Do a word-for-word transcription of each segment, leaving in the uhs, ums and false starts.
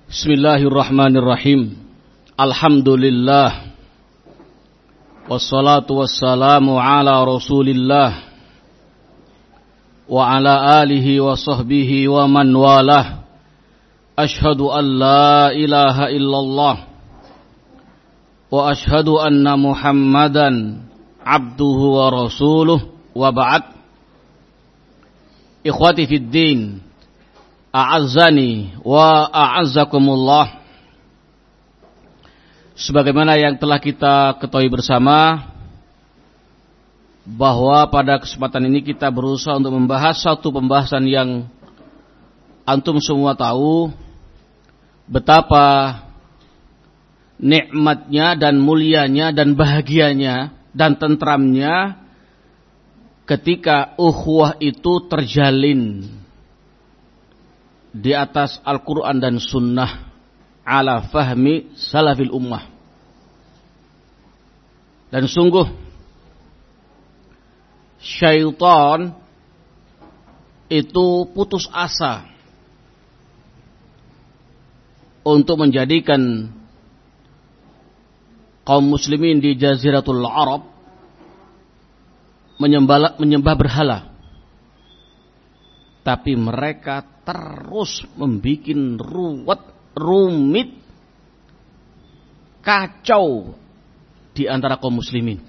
Bismillahirrahmanirrahim. Alhamdulillah. Wassalatu wassalamu ala Rasulillah wa ala alihi wa sahbihi wa man walah. Ashhadu an la ilaha illallah wa ashhadu anna Muhammadan abduhu wa rasuluh wa ba'd. Ikhwati fid din, a'azzani wa a'azzakumullah. Sebagaimana yang telah kita ketahui bersama, bahwa pada kesempatan ini kita berusaha untuk membahas satu pembahasan yang antum semua tahu betapa nikmatnya dan mulianya dan bahagianya dan tentramnya ketika ukhuwah itu terjalin di atas Al-Quran dan Sunnah ala fahmi salafil ummah. Dan sungguh syaitan itu putus asa untuk menjadikan kaum muslimin di Jaziratul Arab menyembah, menyembah berhala. Tapi mereka terus membuat ruwet, rumit, kacau di antara kaum muslimin.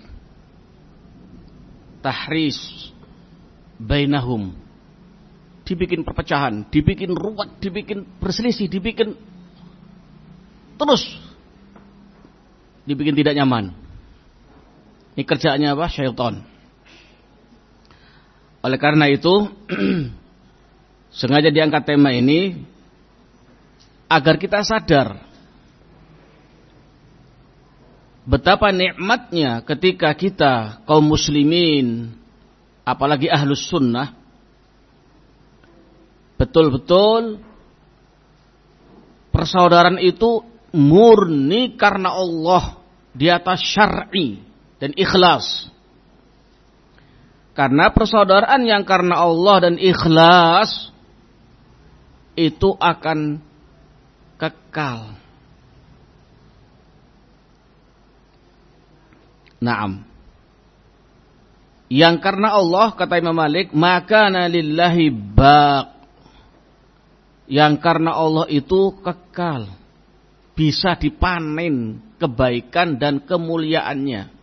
Tahris bainahum, dibikin perpecahan, dibikin ruwet, dibikin berselisih, dibikin terus dibikin tidak nyaman. Ini kerjaannya apa? Syaitan. Oleh karena itu sengaja diangkat tema ini agar kita sadar betapa nikmatnya ketika kita kaum muslimin, apalagi ahlus sunnah, betul-betul persaudaraan itu murni karena Allah di atas syar'i dan ikhlas. Karena persaudaraan yang karena Allah dan ikhlas itu akan kekal. Naam. Yang karena Allah, kata Imam Malik, maka lillahi baq. Yang karena Allah itu kekal, bisa dipanen kebaikan dan kemuliaannya.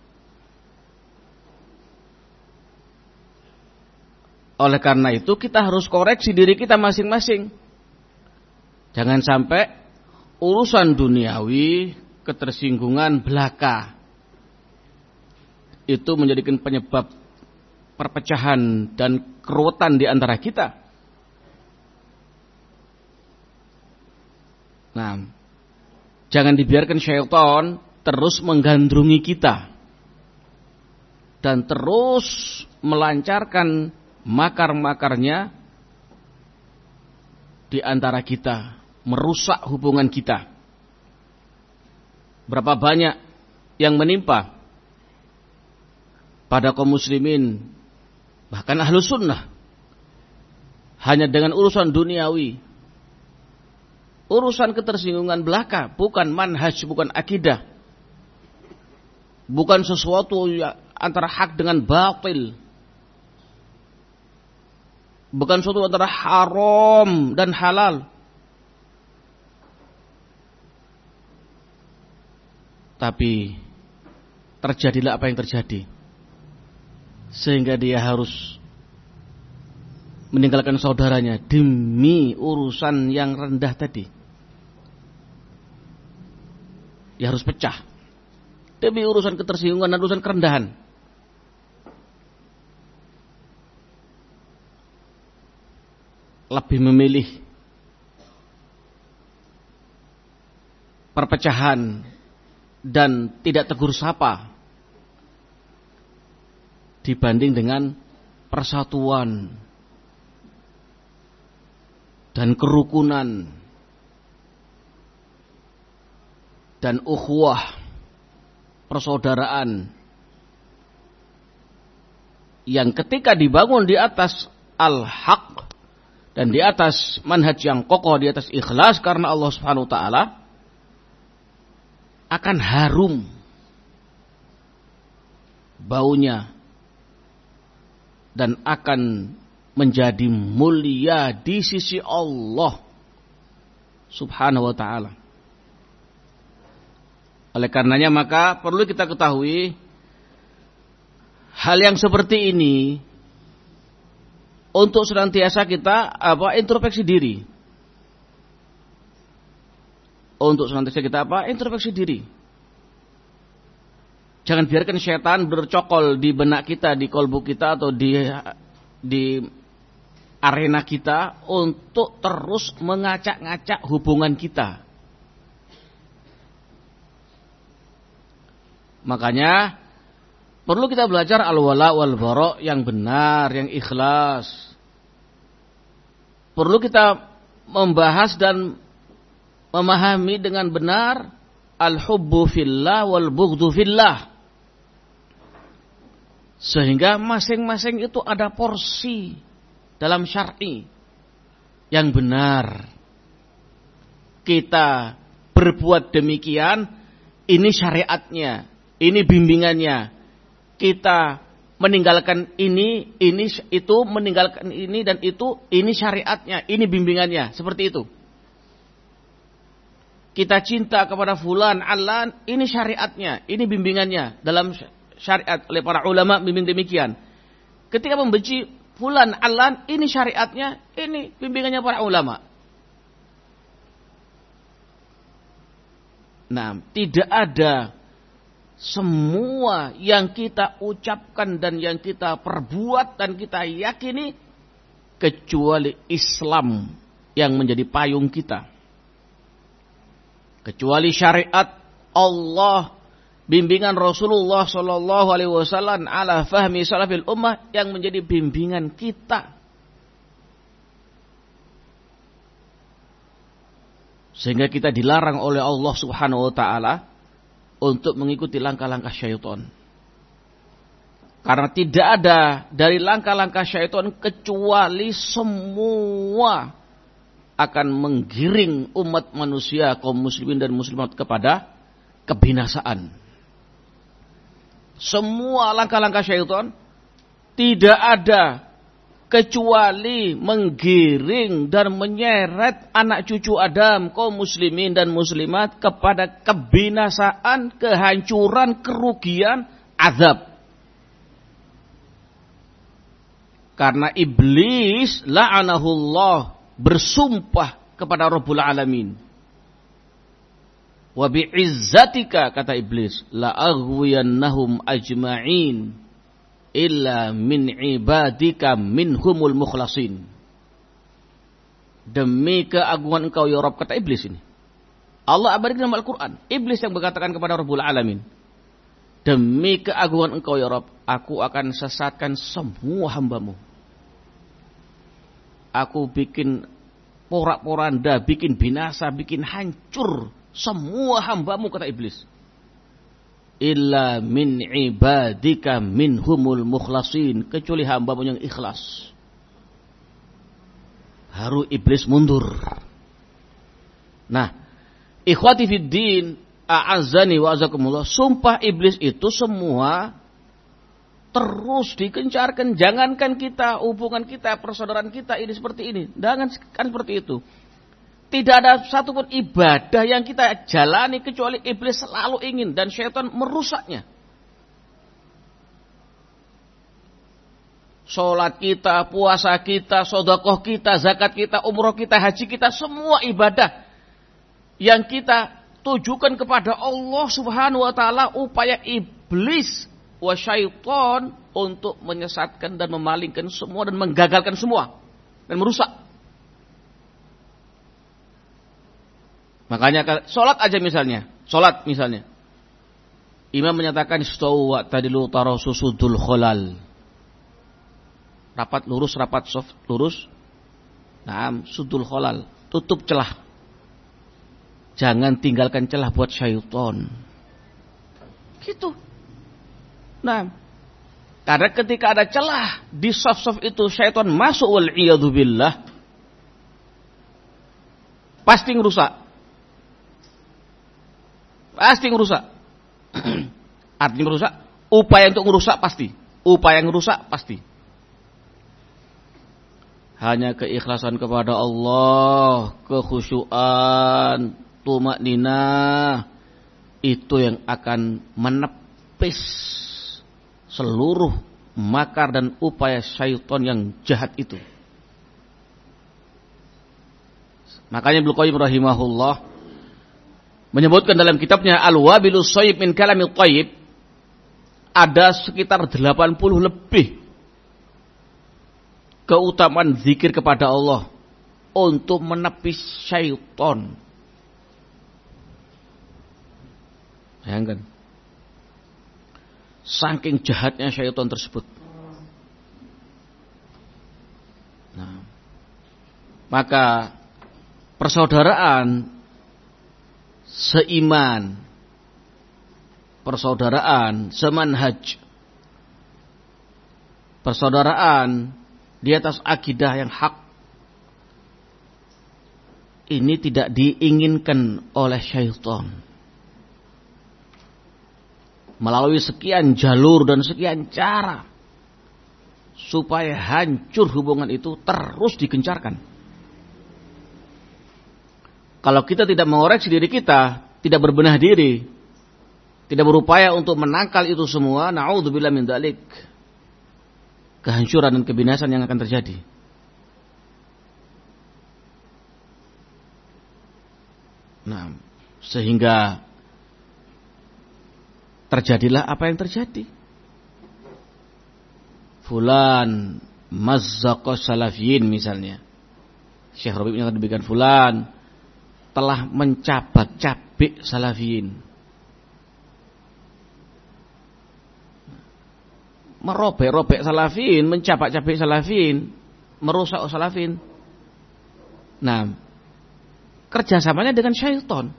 Oleh karena itu kita harus koreksi diri kita masing-masing. Jangan sampai urusan duniawi, ketersinggungan belaka itu menjadikan penyebab perpecahan dan keruwetan di antara kita. Nah, jangan dibiarkan syaitan terus menggandrungi kita dan terus melancarkan makar-makarnya di antara kita, merusak hubungan kita. Berapa banyak yang menimpa pada kaum muslimin, bahkan ahlus sunnah, hanya dengan urusan duniawi, urusan ketersinggungan belaka, bukan manhaj, bukan akidah, bukan sesuatu antara hak dengan batil, bukan sesuatu antara haram dan halal. Tapi terjadilah apa yang terjadi, sehingga dia harus meninggalkan saudaranya demi urusan yang rendah tadi. Dia harus pecah demi urusan ketersinggungan dan urusan kerendahan. Lebih memilih perpecahan dan tidak tegur sapa dibanding dengan persatuan dan kerukunan dan ukhuwah, persaudaraan yang ketika dibangun di atas al-haq, dan di atas manhaj yang kokoh, di atas ikhlas karena Allah Subhanahu wa taala, akan harum baunya dan akan menjadi mulia di sisi Allah Subhanahu wa taala. Oleh karenanya maka perlu kita ketahui hal yang seperti ini untuk senantiasa kita apa introspeksi diri. Untuk senantiasa kita apa introspeksi diri. Jangan biarkan setan bercokol di benak kita, di kolbu kita atau di di arena kita untuk terus mengacak-ngacak hubungan kita. Makanya perlu kita belajar al-wala wal bara yang benar, yang ikhlas. Perlu kita membahas dan memahami dengan benar al-hubbu fillah wal bughdhu fillah. Sehingga masing-masing itu ada porsi dalam syar'i yang benar. Kita berbuat demikian, ini syariatnya, ini bimbingannya. Kita meninggalkan ini, ini itu, meninggalkan ini dan itu, ini syariatnya, ini bimbingannya, seperti itu. Kita cinta kepada fulan, alan, ini syariatnya, ini bimbingannya dalam syariat oleh para ulama bimbing demikian. Ketika membenci fulan, alan, ini syariatnya, ini bimbingannya para ulama. Nah, tidak ada semua yang kita ucapkan dan yang kita perbuat dan kita yakini kecuali Islam yang menjadi payung kita. Kecuali syariat Allah, bimbingan Rasulullah Sallallahu Alaihi Wasallam ala fahmi salafil ummah yang menjadi bimbingan kita. Sehingga kita dilarang oleh Allah Subhanahu Wa Taala untuk mengikuti langkah-langkah syaitan. Karena tidak ada dari langkah-langkah syaitan kecuali semua akan menggiring umat manusia, kaum muslimin dan muslimat kepada kebinasaan. Semua langkah-langkah syaitan tidak ada kecuali menggiring dan menyeret anak cucu Adam, kaum muslimin dan muslimat kepada kebinasaan, kehancuran, kerugian, azab. Karena iblis la'anahullah bersumpah kepada Rabbul Alamin. Wa bi'izzatika, kata iblis, la'aghwiyannahum ajma'in illa min ibadika minhumul mukhlasin. Demi keagungan engkau ya Rabb, kata iblis ini. Allah abadikan dalam Al-Quran. Iblis yang berkatakan kepada Rabbul Alamin, demi keagungan engkau ya Rabb, aku akan sesatkan semua hambamu. Aku bikin porak-poranda, bikin binasa, bikin hancur semua hambamu, kata iblis. Illa min ibadika minhumul mukhlasin, kecuali hambamu yang ikhlas. Haru iblis mundur. Nah, ikhwati fid din, a'azzani wa azakumullah, sumpah iblis itu semua terus dikencarkan. Jangankan kita, hubungan kita, persaudaraan kita ini seperti ini. Jangan kan seperti itu. Tidak ada satupun ibadah yang kita jalani kecuali iblis selalu ingin dan syaitan merusaknya. Sholat kita, puasa kita, sedekah kita, zakat kita, umroh kita, haji kita, semua ibadah yang kita tujukan kepada Allah Subhanahu wa taala, upaya iblis wa syaitan untuk menyesatkan dan memalingkan semua dan menggagalkan semua dan merusak. Makanya sholat aja misalnya, sholat misalnya, imam menyatakan istawu wa tadilu tarasu sudul kholal, rapat lurus, rapat soft lurus. Nah, sudul kholal, tutup celah, jangan tinggalkan celah buat syaitan. Gitu. Nah, karena ketika ada celah di soft-soft itu syaitan masuk, wal iyadzu billah, pasti ngerusak. Pasti ngerusak. Artinya ngerusak, upaya untuk ngerusak pasti. Upaya ngerusak pasti. Hanya keikhlasan kepada Allah, kekhusyuan, tumakninah, itu yang akan menepis seluruh makar dan upaya syaitan yang jahat itu. Makanya Ibnu Qayyim rahimahullah menyebutkan dalam kitabnya Al-Wabilus Shayyib min Kalamil Thayyib, ada sekitar delapan puluh lebih keutamaan zikir kepada Allah untuk menepis syaitan. Bayangkan, saking jahatnya syaitan tersebut. Nah, maka persaudaraan seiman, persaudaraan semanhaj, persaudaraan di atas akidah yang hak, ini tidak diinginkan oleh syaitan. Melalui sekian jalur dan sekian cara, supaya hancur hubungan itu terus digencarkan. Kalau kita tidak mengoreksi diri kita, tidak berbenah diri, tidak berupaya untuk menangkal itu semua, na'udzubillah min dzalik, kehancuran dan kebinasan yang akan terjadi. Nah, sehingga terjadilah apa yang terjadi. Fulan mazzaqa salafiyin misalnya. Syekh Rabi' menyatakan demikian, fulan telah mencabak-cabik salafiyin. Merobek-robek salafiyin, mencabak-cabik salafiyin, merusak salafiyin. Nah, kerjasamanya dengan syaitan.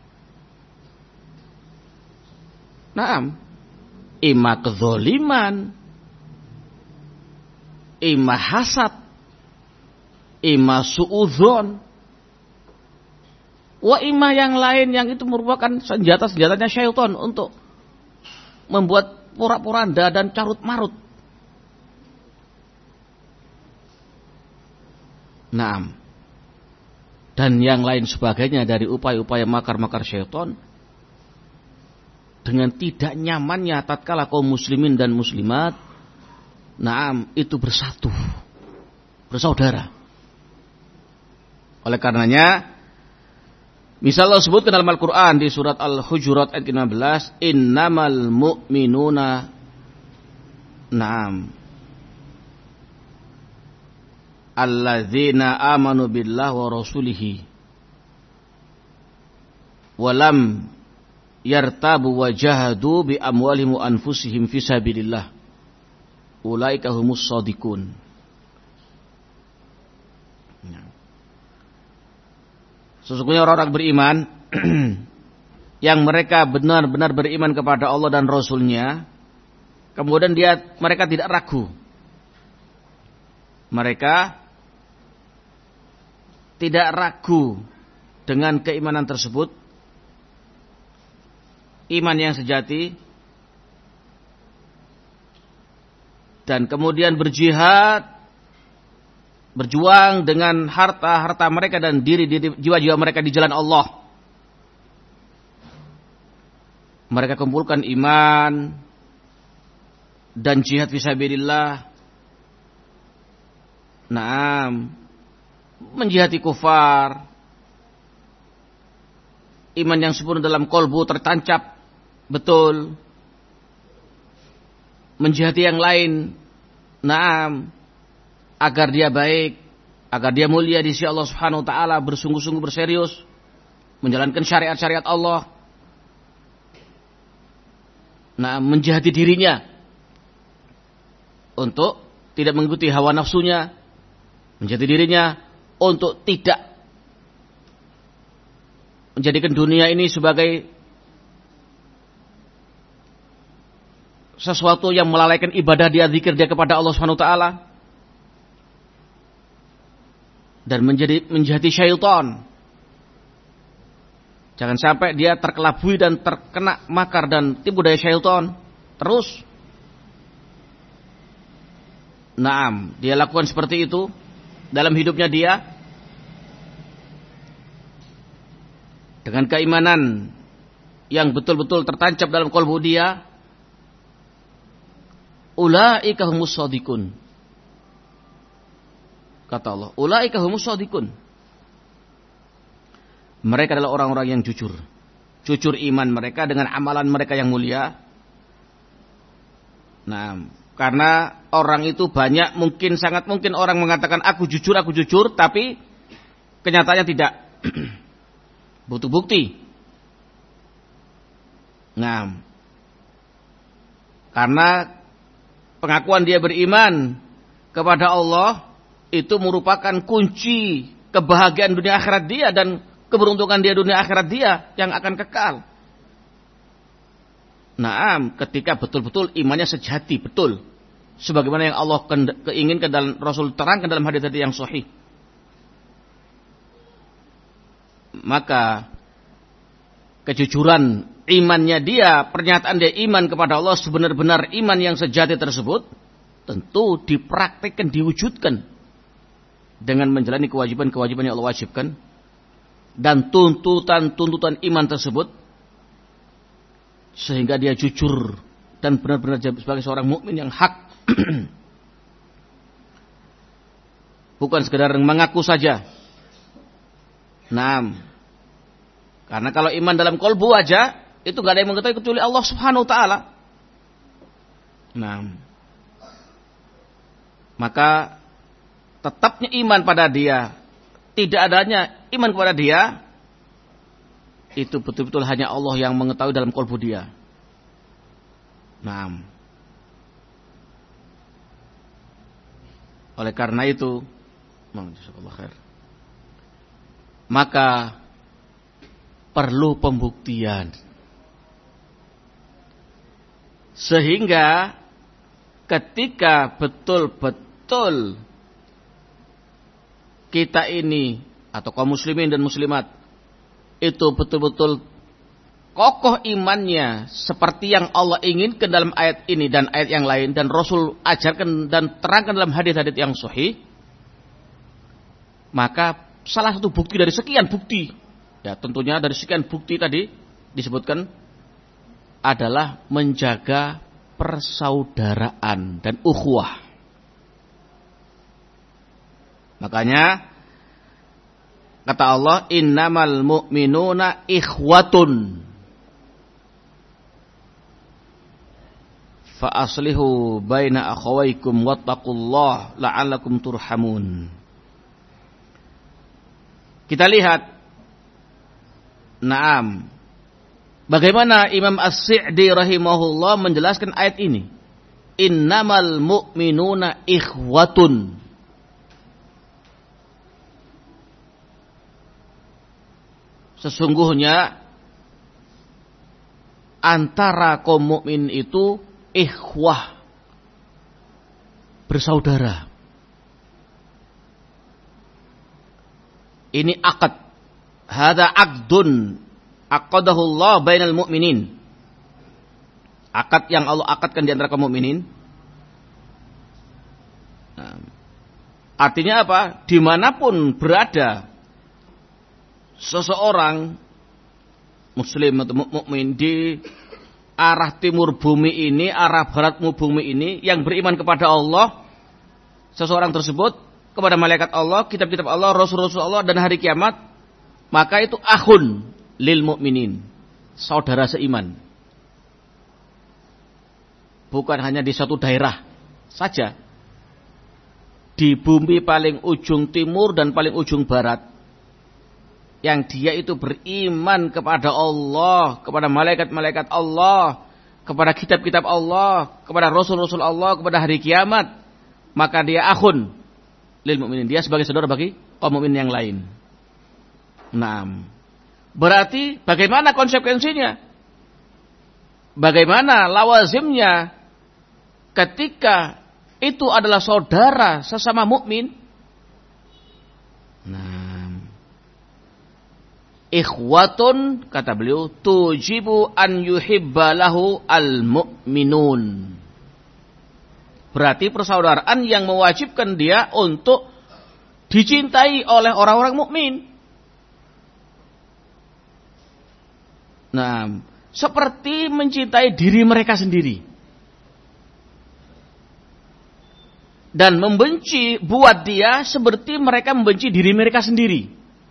Naam, ima kezoliman, ima hasad, ima suudzon, wa ima yang lain yang itu merupakan senjata-senjatanya syaitan untuk membuat porak-poranda dan carut-marut. Naam, dan yang lain sebagainya dari upaya-upaya makar-makar syaitan, dengan tidak nyamannya tatkala kaum muslimin dan muslimat, naam, itu bersatu, bersaudara. Oleh karenanya, misal Allah sebutkan dalam Al-Quran di surat Al-Hujurat ayat lima belas, innamal mu'minuna, naam, alladzina amanu billah wa rasulihi walam yartabu wa jahadu bi amwalihim wa anfusihim fi sabilillah ulaika humus shadiqun. Sesungguhnya orang-orang beriman yang mereka benar-benar beriman kepada Allah dan Rasul-Nya, kemudian dia mereka tidak ragu, mereka tidak ragu dengan keimanan tersebut, iman yang sejati, dan kemudian berjihad, berjuang dengan harta-harta mereka dan diri, diri jiwa-jiwa mereka di jalan Allah. Mereka kumpulkan iman dan jihad fisabilillah. Naam, menjihati kufar. Iman yang sempurna dalam kolbu tertancap betul. Menjihati yang lain. Naam, agar dia baik, agar dia mulia di sisi Allah Subhanahu wa taala, bersungguh-sungguh berserius menjalankan syariat-syariat Allah. Nah, menjihati dirinya untuk tidak mengikuti hawa nafsunya, menjihati dirinya untuk tidak menjadikan dunia ini sebagai sesuatu yang melalaikan ibadah dia, zikir dia kepada Allah Subhanahu wa taala. Dan menjadi menjadi syaitan Jangan sampai dia terkelabui dan terkena makar dan tipu daya syaitan terus. Naam, dia lakukan seperti itu dalam hidupnya dia dengan keimanan yang betul-betul tertancap dalam kalbu dia. Ulaika humus shadiqun. Kata Allah, ulaika humus shadiqun. Mereka adalah orang-orang yang jujur. Jujur iman mereka dengan amalan mereka yang mulia. Nah, karena orang itu banyak, mungkin sangat mungkin orang mengatakan aku jujur, aku jujur, tapi kenyataannya tidak. Butuh bukti. Nah, karena pengakuan dia beriman kepada Allah itu merupakan kunci kebahagiaan dunia akhirat dia dan keberuntungan dia dunia akhirat dia yang akan kekal. Naam, ketika betul-betul imannya sejati, betul. Sebagaimana yang Allah keinginkan dan Rasul terangkan dalam hadis tadi yang sahih. Maka kejujuran imannya dia, pernyataan dia iman kepada Allah, sebenar-benar iman yang sejati tersebut, tentu dipraktikkan, diwujudkan dengan menjalani kewajiban-kewajiban yang Allah wajibkan. Dan tuntutan-tuntutan iman tersebut, sehingga dia jujur dan benar-benar sebagai seorang mukmin yang hak. Bukan sekedar mengaku saja. Nah, karena kalau iman dalam kolbu aja, itu gak ada yang mengetahui kecuali Allah Subhanahu Wa Taala. Nah, maka tetapnya iman pada dia, tidak adanya iman kepada dia, itu betul-betul hanya Allah yang mengetahui dalam kolbu dia. Nah, oleh karena itu, maka perlu pembuktian. Sehingga ketika betul-betul kita ini atau kaum muslimin dan muslimat itu betul-betul kokoh imannya seperti yang Allah inginkan dalam ayat ini dan ayat yang lain dan Rasul ajarkan dan terangkan dalam hadis-hadis yang sahih, maka salah satu bukti dari sekian bukti, ya tentunya dari sekian bukti tadi disebutkan adalah menjaga persaudaraan dan ukhuwah. Makanya kata Allah, innamal mu'minuna ikhwatun fa aslihu baina akhawaykum wattaqullaha la'allakum turhamun. Kita lihat, naam, bagaimana Imam As-Sa'di rahimahullah menjelaskan ayat ini. Innamal mu'minuna ikhwatun. Sesungguhnya antara kaum mukmin itu ikhwah, bersaudara. Ini akad. Hada aqdun aqadahu Allah bainal mu'minin. Akad yang Allah akadkan di antara kaum mukminin. Nah, artinya apa? Dimanapun berada seseorang muslim atau mukmin di arah timur bumi ini, arah barat bumi ini yang beriman kepada Allah, seseorang tersebut kepada malaikat Allah, kitab-kitab Allah, rasul-rasul Allah dan hari kiamat, maka itu akhun lil mukminin, saudara seiman. Bukan hanya di satu daerah saja. Di bumi paling ujung timur dan paling ujung barat, yang dia itu beriman kepada Allah, kepada malaikat-malaikat Allah, kepada kitab-kitab Allah, kepada rasul-rasul Allah, kepada hari kiamat, maka dia akhun lil mukminin, dia sebagai saudara bagi kaum mukmin yang lain. Nah, berarti bagaimana konsekuensinya? Bagaimana lawazimnya ketika itu adalah saudara sesama mukmin? Nah, Ikhwatun, kata beliau, tujibu an yuhibba lahu al-mu'minun. Berarti persaudaraan yang mewajibkan dia untuk dicintai oleh orang-orang mukmin. Nah, seperti mencintai diri mereka sendiri. Dan membenci buat dia seperti mereka membenci diri mereka sendiri.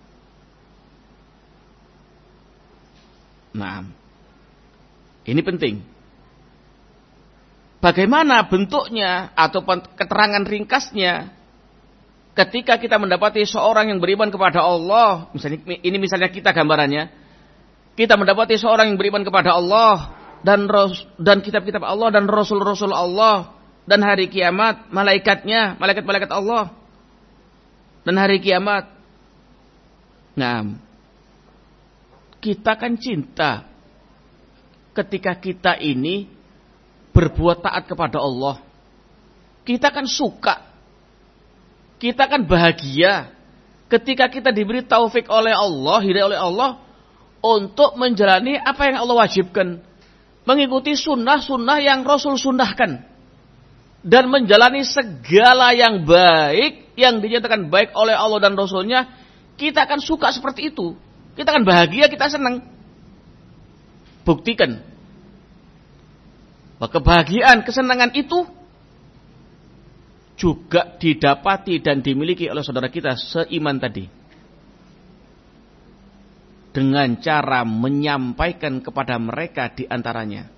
Nah, ini penting. Bagaimana bentuknya atau keterangan ringkasnya ketika kita mendapati seorang yang beriman kepada Allah, misalnya ini misalnya kita gambarannya, kita mendapati seorang yang beriman kepada Allah dan dan kitab-kitab Allah dan rasul-rasul Allah dan hari kiamat, malaikatnya, malaikat-malaikat Allah dan hari kiamat. Nah, kita kan cinta ketika kita ini berbuat taat kepada Allah. Kita kan suka. Kita kan bahagia ketika kita diberi taufik oleh Allah, hidayah oleh Allah untuk menjalani apa yang Allah wajibkan. Mengikuti sunnah-sunnah yang Rasul sunnahkan. Dan menjalani segala yang baik, yang dinyatakan baik oleh Allah dan Rasulnya. Kita kan suka seperti itu. Kita kan bahagia, kita senang. Buktikan. Bahwa kebahagiaan, kesenangan itu juga didapati dan dimiliki oleh saudara kita seiman tadi. Dengan cara menyampaikan kepada mereka di antaranya.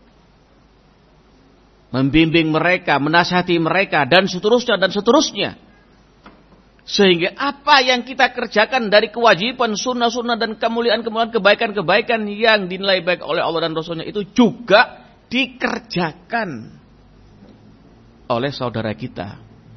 Membimbing mereka, menasihati mereka, dan seterusnya, dan seterusnya. Sehingga apa yang kita kerjakan dari kewajiban, sunnah-sunnah, dan kemuliaan-kemuliaan, kebaikan-kebaikan yang dinilai baik oleh Allah dan Rasulnya itu juga dikerjakan oleh saudara kita.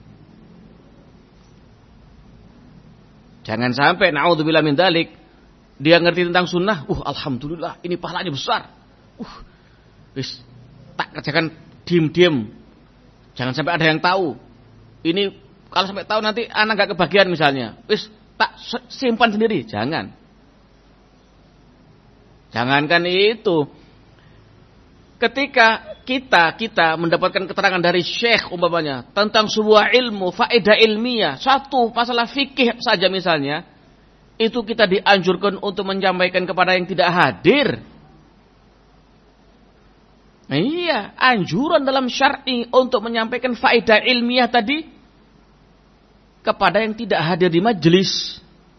Jangan sampai naudzubillah min dzalik, dia ngerti tentang sunnah, uh alhamdulillah ini pahalanya besar. Uh wis tak kerjakan diam-diam. Jangan sampai ada yang tahu. Ini kalau sampai tahu nanti anak gak kebagian misalnya. Wis tak simpan sendiri, jangan. Jangankan itu. Ketika kita kita mendapatkan keterangan dari syekh umpamanya tentang sebuah ilmu, faedah ilmiah, satu masalah fikih saja misalnya, itu kita dianjurkan untuk menyampaikan kepada yang tidak hadir. Nah, iya, anjuran dalam syar'i untuk menyampaikan faedah ilmiah tadi kepada yang tidak hadir di majelis.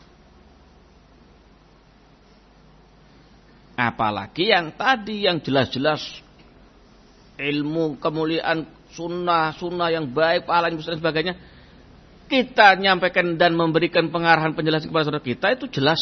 Apalagi yang tadi yang jelas-jelas ilmu, kemuliaan, sunnah, sunnah yang baik, pahala yang besar dan sebagainya. Kita nyampaikan dan memberikan pengarahan penjelasan kepada saudara kita itu jelas.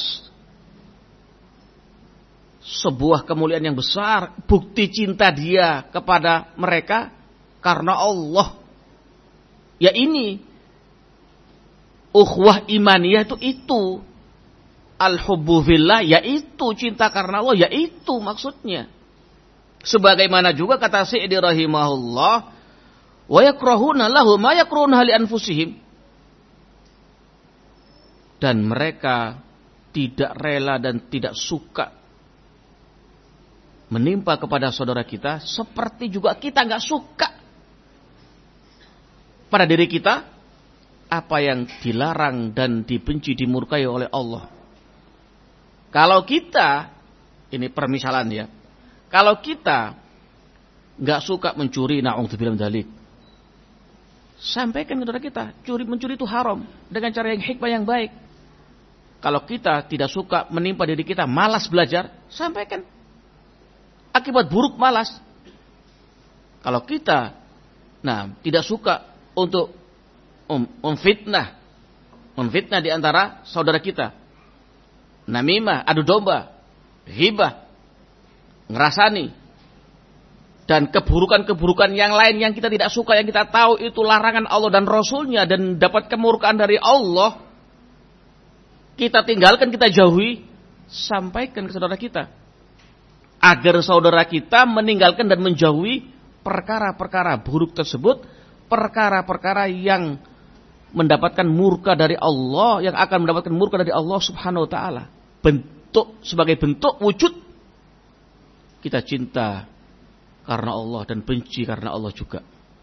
Sebuah kemuliaan yang besar. Bukti cinta dia kepada mereka karena Allah. Ya ini. Ukhwah imaniyah itu itu. Al-hubbu fillah yaitu cinta karena Allah. Yaitu maksudnya. Sebagaimana juga kata Sa'di rahimahullah, wa yakrahuna lahu ma yakrahuna li anfusihim. Dan mereka tidak rela dan tidak suka menimpa kepada saudara kita seperti juga kita enggak suka pada diri kita apa yang dilarang dan dibenci, dimurkai oleh Allah. Kalau kita, ini permisalan ya, kalau kita nggak suka mencuri, na'udzubillah min dzalik, sampaikan kepada kita, curi mencuri itu haram dengan cara yang hikmah yang baik. Kalau kita tidak suka menimpa diri kita, malas belajar, sampaikan. Akibat buruk malas. Kalau kita, nah tidak suka untuk um, memfitnah, memfitnah di antara saudara kita, namimah, adu domba, ghibah, ngerasani, dan keburukan-keburukan yang lain yang kita tidak suka, yang kita tahu itu larangan Allah dan Rasulnya dan dapat kemurkaan dari Allah, kita tinggalkan, kita jauhi, sampaikan ke saudara kita agar saudara kita meninggalkan dan menjauhi perkara-perkara buruk tersebut, perkara-perkara yang mendapatkan murka dari Allah, yang akan mendapatkan murka dari Allah Subhanahu wa taala. bentuk sebagai bentuk wujud kita cinta karena Allah dan benci karena Allah juga.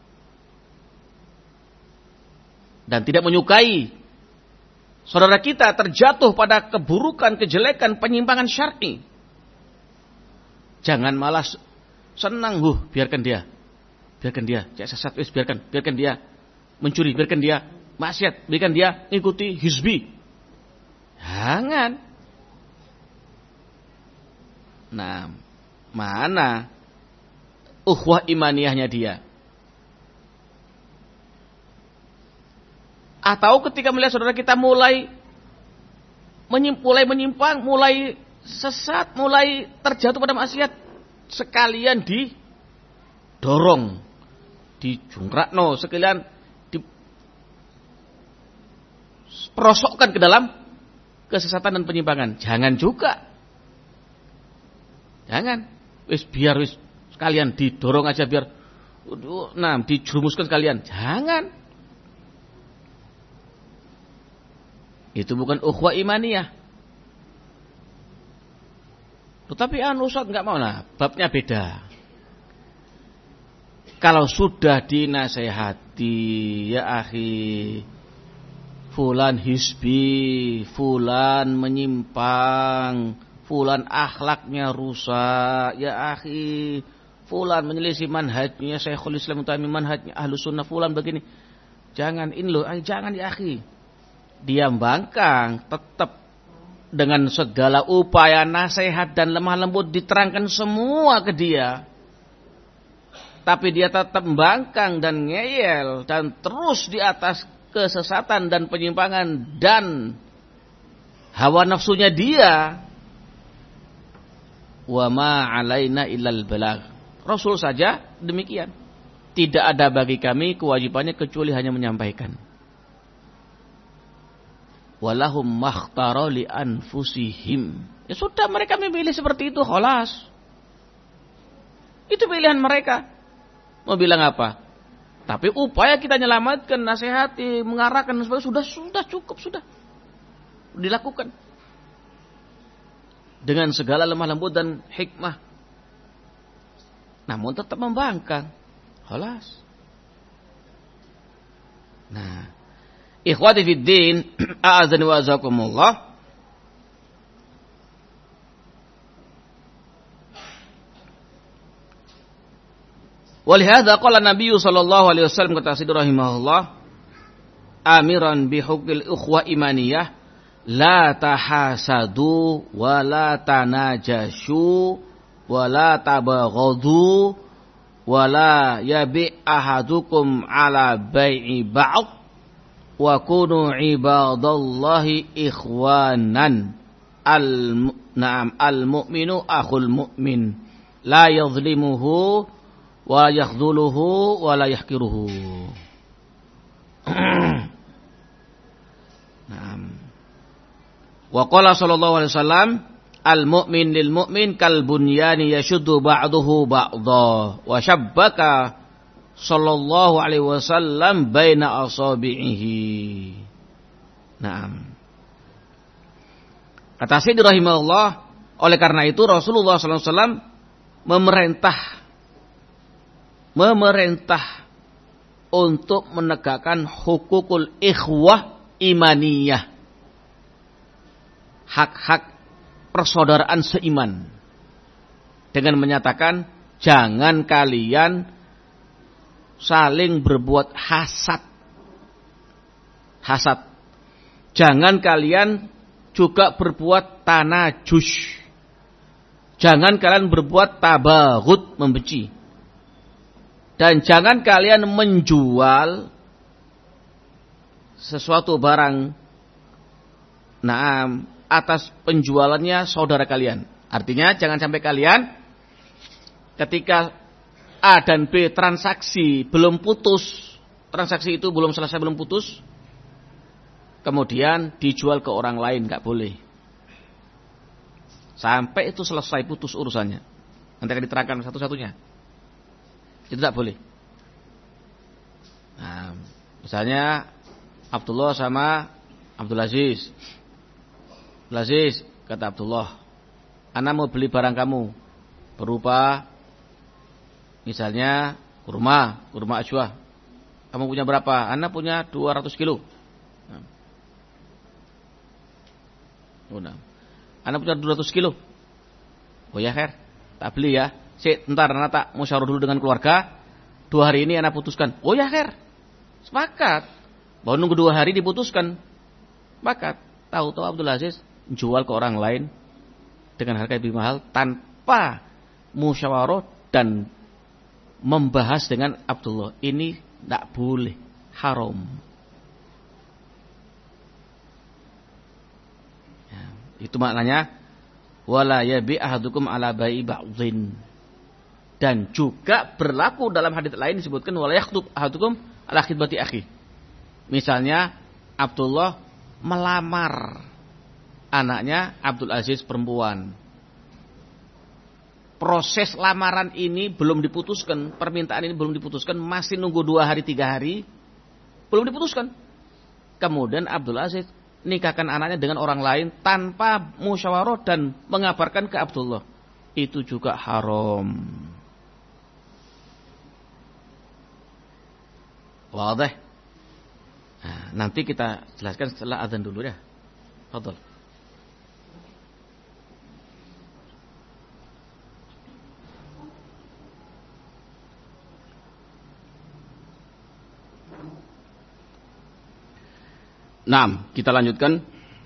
Dan tidak menyukai saudara kita terjatuh pada keburukan, kejelekan, penyimpangan syar'i. Jangan malah senang, huh, biarkan dia. Biarkan dia, cek sesat, wis biarkan, biarkan dia mencuri, biarkan dia maksiat, biarkan dia ikuti hizbi. Jangan. Nah, mana ukhuwah imaniyahnya dia? Atau ketika melihat saudara kita mulai menyimpang, mulai menyimpang, mulai sesat, mulai terjatuh pada maksiat, sekalian didorong, dijungkrakno, sekalian diperosokkan ke dalam kesesatan dan penyimpangan. Jangan juga. Jangan. Wis biar wis sekalian didorong aja biar nah dijerumuskan sekalian. Jangan. Itu bukan ukhuwah imaniyah. Tetapi anu Ustaz enggak mau, nah babnya beda. Kalau sudah dinasehati, ya akhi, fulan hizbi, fulan menyimpang, fulan akhlaknya rusak, ya akhi, fulan menyelisih manhajnya Syekhul Islam Taimi, manhajnya Ahlus Sunnah, fulan begini. Jangan ini loh, jangan ya akhi. Diam bangkang, tetap dengan segala upaya nasihat dan lemah lembut diterangkan semua ke dia. Tapi dia tetap membangkang dan ngeyel dan terus di atas kesesatan dan penyimpangan dan hawa nafsunya dia. Wa ma 'alaina illal balagh. Rasul saja demikian. Tidak ada bagi kami kewajibannya kecuali hanya menyampaikan. Walahum makhtara li anfusihim. Ya sudah, mereka memilih seperti itu, khalas. Itu pilihan mereka. Mau bilang apa? Tapi upaya kita menyelamatkan, nasihati, mengarahkan dan sebagainya sudah sudah cukup, sudah dilakukan dengan segala lemah lembut dan hikmah. Namun tetap membangkang, khalas. Nah, ikhwati fid din, a'azani wa azakumullah. Walihada qala Nabi sallallahu alaihi wasallam, kata Siddiq rahimahullah, amiran bihukil ukhwah imaniyah, la tahasadu wa la tanajashu wa la tabaghadu wa la yabi ahadukum ala bai'i ba'd wa kunu ibadallahi ikhwanan. Al na'am al mu'minu akhul mu'min la yadhlimuhu wa yakhdhuluhu wa la yahqiruhu. Naam. Wa qala sallallahu alaihi wasallam, al mu'min lil mu'min kal bunyani yashuddu ba'duhu ba'dha, wa shabbaka sallallahu alaihi wasallam baina asabi'ihi. Naam. Kata Siddiq rahimahullah, oleh karena itu Rasulullah sallallahu alaihi wasallam memerintah memerintah untuk menegakkan hukukul ikhwah imaniyah, hak-hak persaudaraan seiman, dengan menyatakan jangan kalian saling berbuat hasad. Hasad. Jangan kalian juga berbuat tanajus. Jangan kalian berbuat tabaghut, membenci. Dan jangan kalian menjual sesuatu barang, naam, atas penjualannya saudara kalian. Artinya jangan sampai kalian ketika A dan B transaksi belum putus, transaksi itu belum selesai, belum putus, kemudian dijual ke orang lain, nggak boleh. Sampai itu selesai, putus urusannya. Nanti akan diterangkan satu-satunya. Itu tidak boleh. Nah, misalnya Abdullah sama Abdul Aziz. Abdul Aziz kata Abdullah, ana mau beli barang kamu berupa misalnya kurma, kurma ajwa. Kamu punya berapa? Ana punya dua ratus kilo. Nah. Ana punya dua ratus kilo. Oh ya, Khair. Tak beli ya. Sik, ntar ana tak musyawarah dulu dengan keluarga. Dua hari ini ana putuskan. Oh ya, Khair. Sepakat. Mau nunggu dua hari diputuskan. Sepakat. Tahu-tahu Abdul Aziz jual ke orang lain dengan harga lebih mahal tanpa musyawarah dan membahas dengan Abdullah. Ini tidak boleh, haram. Ya, itu maknanya wala yabi ahadukum ala bai ba'dhin. Dan juga berlaku dalam hadits lain disebutkan wala yakhtub ahadukum ala khitbati akhi. Misalnya Abdullah melamar anaknya Abdul Aziz perempuan. Proses lamaran ini belum diputuskan, permintaan ini belum diputuskan, masih nunggu dua hari tiga hari, belum diputuskan. Kemudian Abdul Aziz nikahkan anaknya dengan orang lain tanpa musyawarah dan mengabarkan ke Abdullah, itu juga haram. Wadah. Nah, nanti kita jelaskan setelah azan dulu ya. Fadhol. Nah, kita lanjutkan.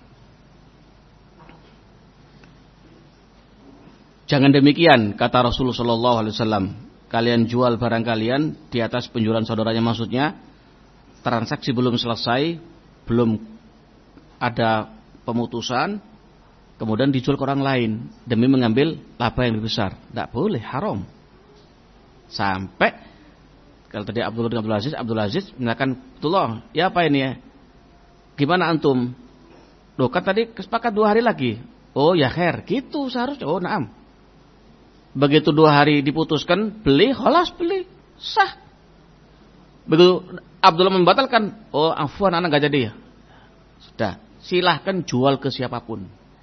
Jangan demikian, kata Rasulullah shallallahu alaihi wasallam. Kalian jual barang kalian di atas penjualan saudaranya, maksudnya transaksi belum selesai, belum ada pemutusan, kemudian dijual ke orang lain demi mengambil laba yang lebih besar. Tidak boleh, haram. Sampai kalau tadi Abdullah bin Abdul Aziz, Abdul Aziz mengatakan, Abdullah, ya apa ini ya? Gimana antum? Loh, kan tadi kesepakat dua hari lagi. Oh ya, Khair, gitu seharusnya. Oh, naam. Begitu dua hari diputuskan, beli, kholas beli, sah. Begitu Abdullah membatalkan, oh afwan, anak gak jadi ya. Sudah, silahkan jual ke siapapun.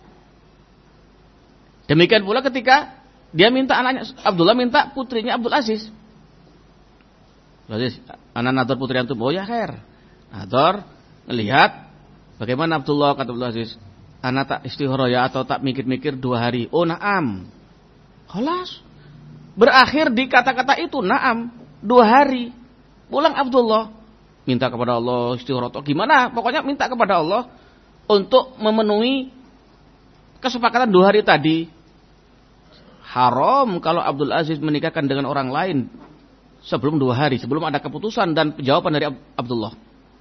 Demikian pula ketika dia minta anaknya, Abdullah minta putrinya Abdul Aziz. Aziz, anak nador putri antum. Oh ya, Khair. Nador, ngelihat bagaimana Abdullah, kata Abdul Aziz. Anak tak istihara ya atau tak mikir-mikir dua hari. Oh naam. Khalas. Berakhir di kata-kata itu, naam, dua hari. Pulang Abdullah, minta kepada Allah istihara. Gimana? Pokoknya minta kepada Allah untuk memenuhi kesepakatan dua hari tadi. Haram kalau Abdul Aziz menikahkan dengan orang lain sebelum dua hari, sebelum ada keputusan dan jawaban dari Abdullah.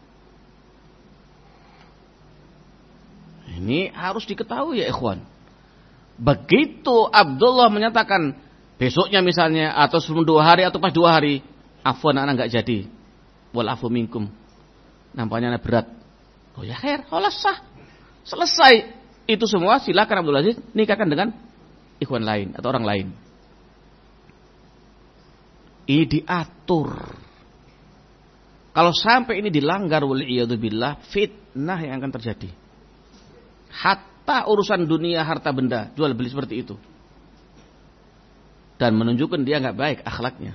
Ini harus diketahui ya ikhwan. Begitu Abdullah menyatakan besoknya misalnya atau sebelum dua hari atau pas dua hari, afwan anak nggak jadi, wal afu minkum, nampaknya berat. Oh ya, Khair, kholas sah, selesai itu semua. Silakan Abdul Aziz nikahkan dengan ikhwan lain atau orang lain. Ini diatur. Kalau sampai ini dilanggar, waliyadzubillah, fitnah yang akan terjadi. Hatta urusan dunia harta benda, jual beli seperti itu. Dan menunjukkan dia nggak baik akhlaknya.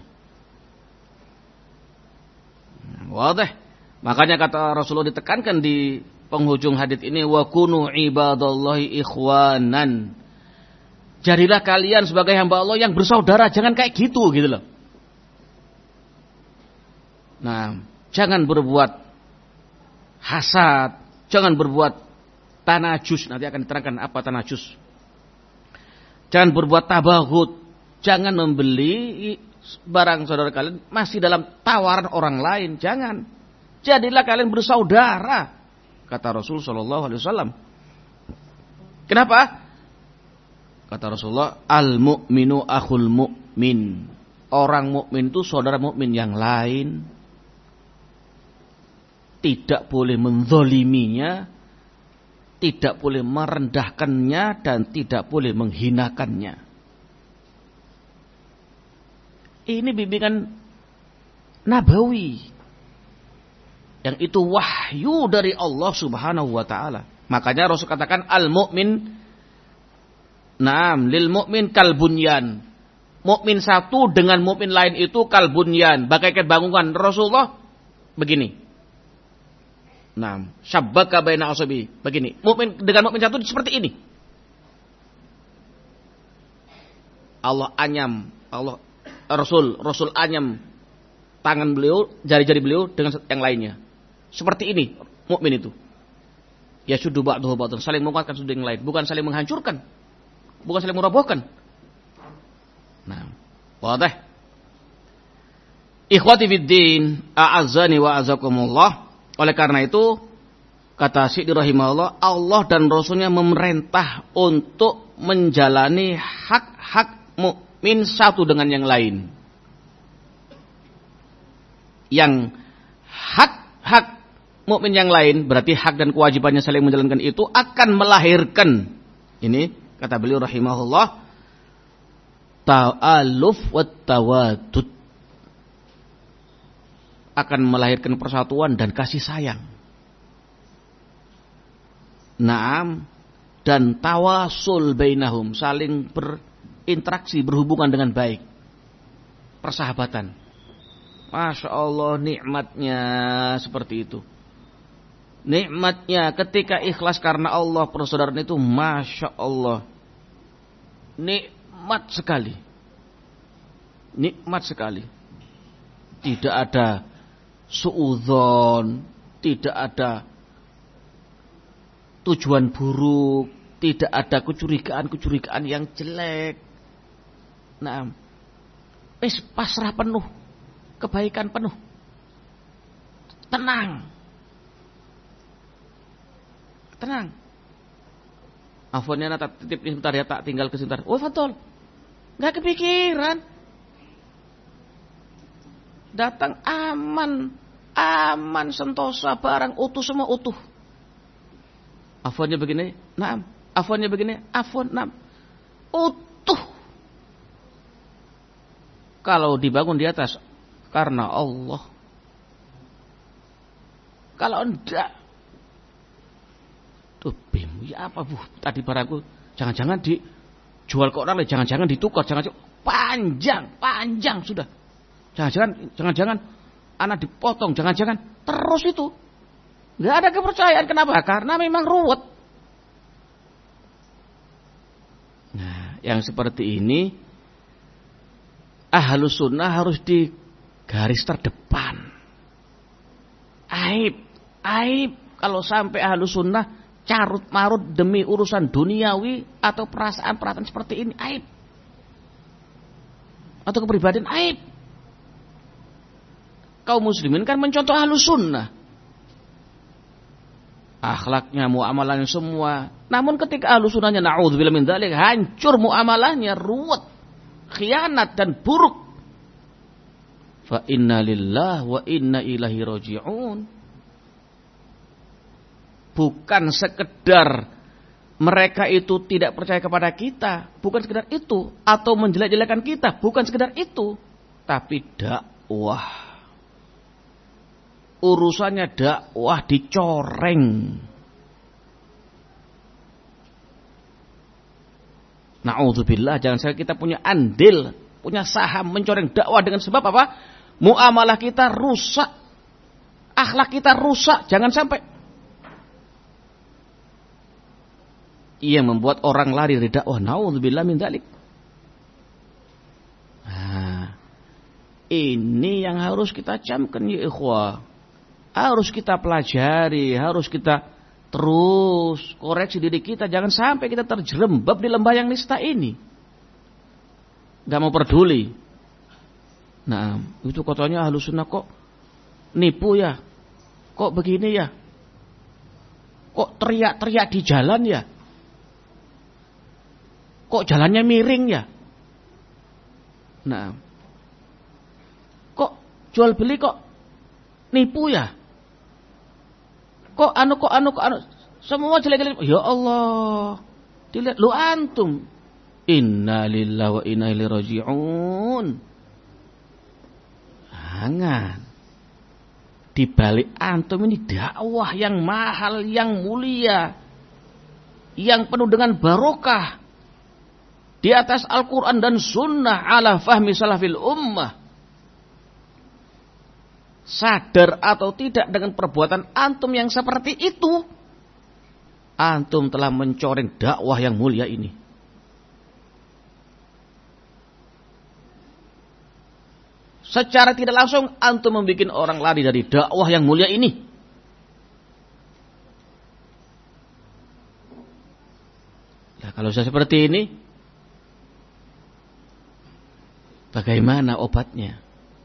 Wadah. Makanya kata Rasulullah ditekankan di penghujung hadits ini, wa kunu ibadallahi ikhwanan. Jadilah kalian sebagai hamba Allah yang bersaudara, jangan kayak gitu gitu loh. Nah, jangan berbuat hasad, jangan berbuat tanajus, nanti akan diterangkan apa tanajus. Jangan berbuat tabaghut, jangan membeli barang saudara kalian masih dalam tawaran orang lain, jangan. Jadilah kalian bersaudara, kata Rasul sallallahu alaihi wasallam. Kenapa? Kata Rasulullah, al-mu'minu akhul mu'min. Orang mukmin itu saudara mukmin yang lain. Tidak boleh menzaliminya, tidak boleh merendahkannya, dan tidak boleh menghinakannya. Ini bimbingan nabawi, yang itu wahyu dari Allah subhanahu wa ta'ala. Makanya Rasul katakan al-mu'min Naam, lil mu'min kal bunyan. Mukmin satu dengan mukmin lain itu kal bunyan, bagaikan bangunan. Rasulullah begini. Naam, syabbaka baina asabi. Begini. Mukmin dengan mukmin satu seperti ini. Allah anyam, Allah Rasul, Rasul anyam tangan beliau, jari-jari beliau dengan yang lainnya. Seperti ini mukmin itu. Ya syuddu ba'duhu ba'dan, saling menguatkan satu yang lain, bukan saling menghancurkan. Bukan saling merobohkan. Nah, wadah. Ikhwati fiddin, a'azzani wa a'azzakumullah. Oleh karena itu, kata Syekh rahimahullah, Allah dan Rasulnya memerintah untuk menjalani hak-hak mukmin satu dengan yang lain. Yang hak-hak mukmin yang lain, berarti hak dan kewajibannya saling menjalankan itu akan melahirkan. Ini kata beliau rahimahullah, ta'aluf wa tawadud, akan melahirkan persatuan dan kasih sayang. Naam, dan tawasul bainahum, saling berinteraksi, berhubungan dengan baik. Persahabatan. Masya Allah, nikmatnya seperti itu. Nikmatnya ketika ikhlas karena Allah, persaudaraan itu Masya Allah. Nikmat sekali. Nikmat sekali. Tidak ada suudzon, tidak ada tujuan buruk, tidak ada kecurigaan-kecurigaan yang jelek. Nah, wis pasrah penuh, kebaikan penuh. Tenang. Tenang. Afonnya nak titip ini sebentar ya, tak tinggal ke sebentar. Oh, fadol. Enggak kepikiran. Datang aman, aman sentosa, barang utuh, semua utuh. Afonnya begini, naam. Afonnya begini, afon, naam. Utuh. Kalau dibangun di atas karena Allah. Kalau enggak, tuh bim, ya apa bu? Tadi barangku jangan-jangan dijual ke orang lain, jangan-jangan ditukar, jangan-jangan panjang, panjang sudah. Jangan-jangan, jangan-jangan anak dipotong, jangan-jangan terus itu. Nggak ada kepercayaan. Kenapa? Karena memang ruwet. Nah, yang seperti ini Ahlus Sunnah harus di garis terdepan. Aib, aib kalau sampai Ahlus Sunnah carut marut demi urusan duniawi atau perasaan-perasaan seperti ini, aib. Atau kepribadian, aib. Kaum muslimin kan mencontoh Ahlus Sunnah. Akhlaknya, muamalahnya semua. Namun ketika Ahlus Sunnahnya na'udzubillah min dzalik, hancur muamalahnya, ruwet, khianat dan buruk. Fa inna lillahi wa inna ilaihi raji'un. Bukan sekedar mereka itu tidak percaya kepada kita, bukan sekedar itu, atau menjelek-jelekan kita, bukan sekedar itu, tapi dakwah. Urusannya dakwah dicoreng. Na'udzubillah, jangan sampai kita punya andil, punya saham mencoreng dakwah dengan sebab apa? Muamalah kita rusak, akhlak kita rusak, jangan sampai. Ia membuat orang lari dari dakwah. Na'udzubillah min dzalik. Nah, ini yang harus kita camkan ya ikhwah. Harus kita pelajari, harus kita terus koreksi diri kita. Jangan sampai kita terjerembab di lembah yang nista ini. Gak mau peduli. Nah, itu katanya Ahlus Sunnah kok nipu ya. Kok begini ya. Kok teriak-teriak di jalan ya. Kok jalannya miring ya. Nah, kok jual beli kok nipu ya. Kok anu kok anu kok anu semua jelek-jelek. Ya Allah. Dilihat lu antum. Inna lillahi wa inna ilaihi raji'un. Jangan. Di balik antum ini dakwah yang mahal, yang mulia, yang penuh dengan barokah, di atas Al-Quran dan Sunnah ala fahmi salafil ummah. Sadar atau tidak dengan perbuatan antum yang seperti itu, antum telah mencoreng dakwah yang mulia ini. Secara tidak langsung antum membuat orang lari dari dakwah yang mulia ini. Nah, kalau saya seperti ini, bagaimana obatnya?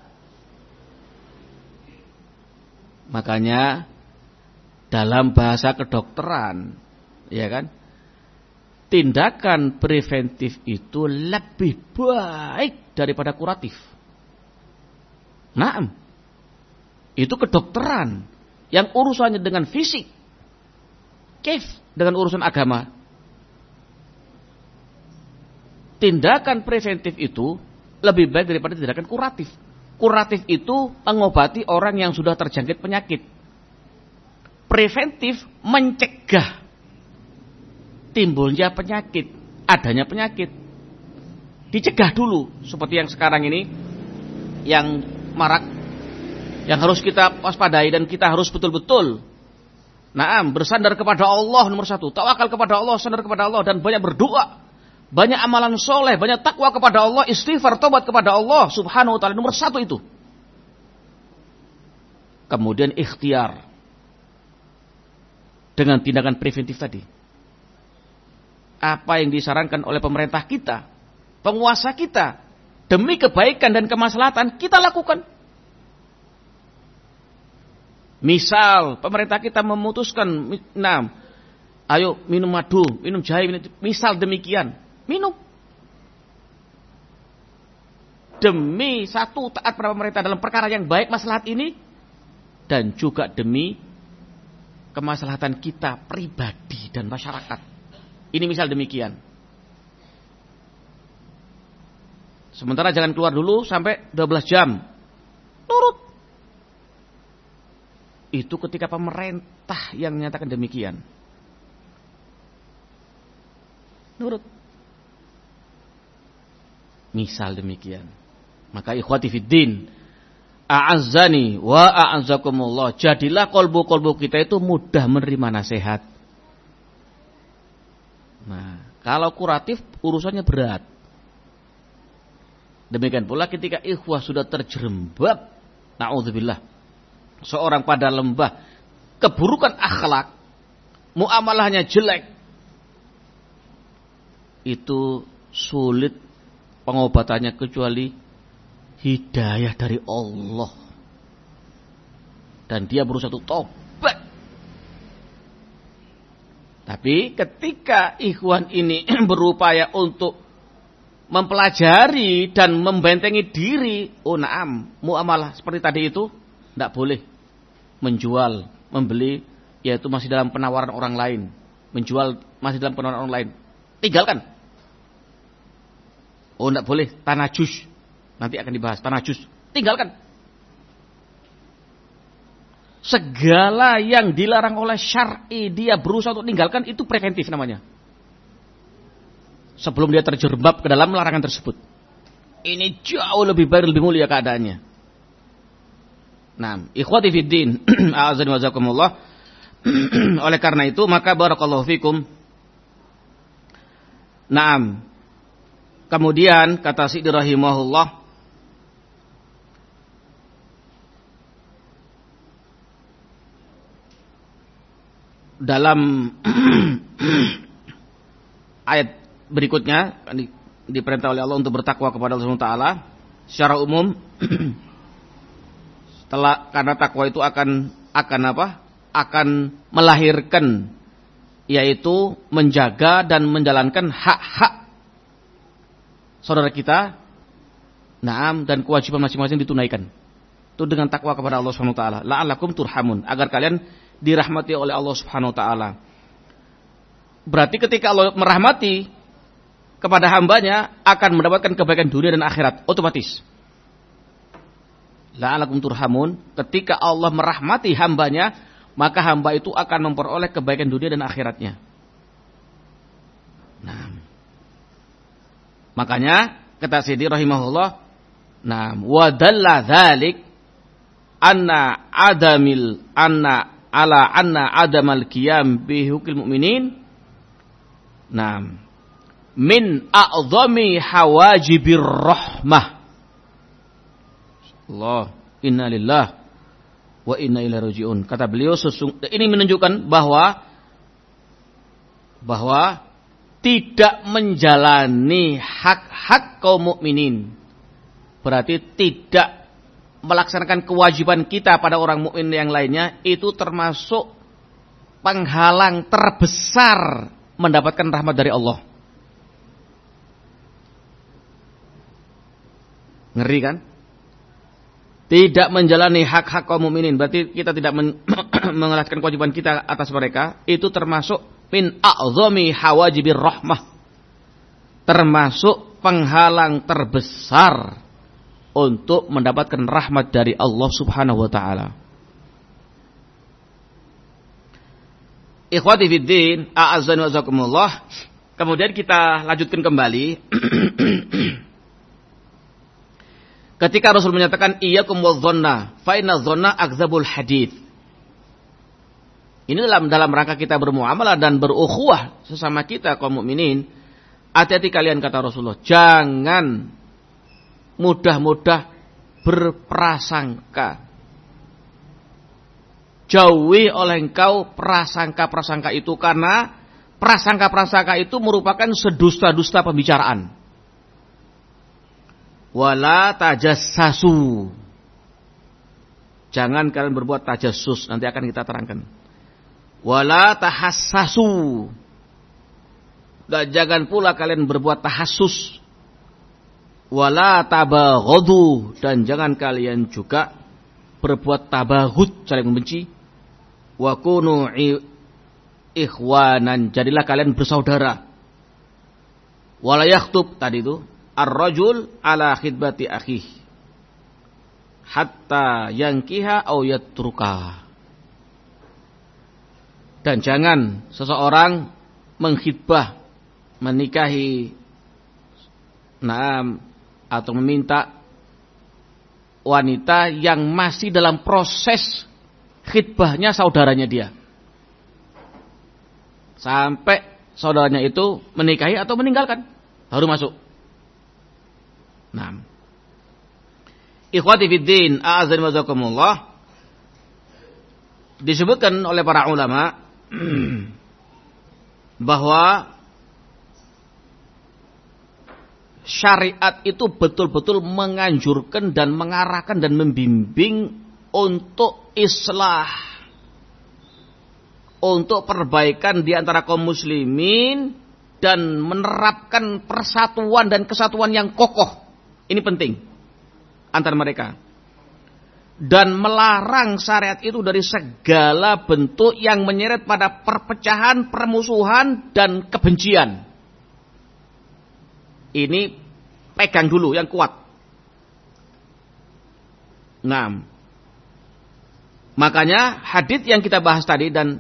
Makanya dalam bahasa kedokteran, ya kan, tindakan preventif itu lebih baik daripada kuratif. Naam, itu kedokteran yang urusannya dengan fisik, kif dengan urusan agama. Tindakan preventif itu lebih baik daripada tindakan kuratif. Kuratif itu mengobati orang yang sudah terjangkit penyakit. Preventif mencegah timbulnya penyakit, adanya penyakit. Dicegah dulu, seperti yang sekarang ini, yang marak, yang harus kita waspadai dan kita harus betul-betul, naam, bersandar kepada Allah nomor satu, tawakal kepada Allah, sandar kepada Allah, dan banyak berdoa, banyak amalan soleh, banyak takwa kepada Allah, istighfar, tobat kepada Allah subhanahu wa ta'ala, nomor satu itu. Kemudian ikhtiar dengan tindakan preventif tadi. Apa yang disarankan oleh pemerintah kita, penguasa kita, demi kebaikan dan kemaslahatan, kita lakukan. Misal pemerintah kita memutuskan, nah, ayo minum madu, minum jahe, minum, misal demikian, minum. Demi satu, taat pada pemerintah dalam perkara yang baik maslahat ini, dan juga demi kemaslahatan kita pribadi dan masyarakat. Ini misal demikian. Sementara jangan keluar dulu sampai dua belas jam. Nurut. Itu ketika pemerintah yang menyatakan demikian. Nurut. Misal demikian. Maka ikhwati fiddin, a'azzani wa a'azzakumullah, jadilah kolbu-kolbu kita itu mudah menerima nasihat. Nah, kalau kuratif urusannya berat. Demikian pula ketika ikhwah sudah terjerembab, na'udzubillah, seorang pada lembah keburukan akhlak, muamalahnya jelek, itu sulit pengobatannya kecuali hidayah dari Allah. Dan dia berusaha untuk tobat. Tapi ketika ikhwan ini berupaya untuk mempelajari dan membentengi diri, oh naam, muamalah seperti tadi itu tidak boleh menjual, membeli, yaitu masih dalam penawaran orang lain, menjual masih dalam penawaran orang lain, tinggalkan. Oh tidak boleh tanajus, nanti akan dibahas tanajus, tinggalkan. Segala yang dilarang oleh syar'i dia berusaha untuk tinggalkan, itu preventif namanya. Sebelum dia terjerembab ke dalam larangan tersebut. Ini jauh lebih baik, lebih mulia keadaannya. Nah, ikhwati fiddin, a'azani wa jazakumullah. Oleh karena itu, maka barakallahu fikum. Naam. Kemudian kata Sidi rahimahullah, dalam ayat berikutnya di, diperintah oleh Allah untuk bertakwa kepada Allah subhanahu wa taala secara umum. Setelah, karena takwa itu akan akan apa? Akan melahirkan, yaitu menjaga dan menjalankan hak-hak saudara kita, naam, dan kewajiban masing-masing ditunaikan. Itu dengan takwa kepada Allah subhanahu wa taala. La'allakum turhamun, agar kalian dirahmati oleh Allah subhanahu wa taala. Berarti ketika Allah merahmati kepada hambanya, akan mendapatkan kebaikan dunia dan akhirat otomatis. La'alakum turhamun, ketika Allah merahmati hambanya, maka hamba itu akan memperoleh kebaikan dunia dan akhiratnya. Nah, Makanya kata Sidi rahimahullah, nah, wa dalla dzalik anna adamil anna ala anna adamal qiyam bi hukmil mu'minin, nah, min a'zami hawajibir rahmah. Allah, inna lillah wa inna ilaihi raji'un. Kata beliau, sesung, ini menunjukkan bahwa bahwa tidak menjalani hak-hak kaum mukminin berarti tidak melaksanakan kewajiban kita pada orang mukmin yang lainnya, itu termasuk penghalang terbesar mendapatkan rahmat dari Allah. Ngeri kan? Tidak menjalani hak-hak kaum mukminin berarti kita tidak men- melaksanakan kewajiban kita atas mereka, itu termasuk min a'zami hawajibir rahmah, termasuk penghalang terbesar untuk mendapatkan rahmat dari Allah Subhanahu wa taala. Ikhwati fiddin, a'azzani wa jazakumullah. Kemudian kita lanjutkan kembali. Ketika Rasul menyatakan iyyakum wadh-dhanna fa inna dhanna akdzabul hadits. Ini dalam dalam rangka kita bermuamalah dan berukhuwah sesama kita kaum mukminin. Hati-hati kalian, kata Rasulullah, jangan mudah-mudah berprasangka. Jauhi oleh engkau prasangka-prasangka itu, karena prasangka-prasangka itu merupakan sedusta-dusta pembicaraan. Wala tajassasu. Jangan kalian berbuat tajassus, nanti akan kita terangkan. Wala tahassasu. Dan jangan pula kalian berbuat tahassus. Wala tabaghadu, dan jangan kalian juga berbuat tabaghud, saling membenci. Wa kunu ikhwanan, jadilah kalian bersaudara. Wala yakhtub, tadi itu ar-rajul ala khidbati akhih hatta yankiha aw yatruka. Dan jangan seseorang mengkhidbah, menikahi, naam, atau meminta wanita yang masih dalam proses khidbahnya saudaranya dia, sampai saudaranya itu menikahi atau meninggalkan, baru masuk. Nah, ikhwati fiddin, a'azzani wa jazakumullah, disebutkan oleh para ulama bahwa syariat itu betul-betul menganjurkan dan mengarahkan dan membimbing untuk islah, untuk perbaikan di antara kaum muslimin dan menerapkan persatuan dan kesatuan yang kokoh. Ini penting antara mereka. Dan melarang syariat itu dari segala bentuk yang menyeret pada perpecahan, permusuhan, dan kebencian. Ini pegang dulu yang kuat. Nah, makanya hadits yang kita bahas tadi dan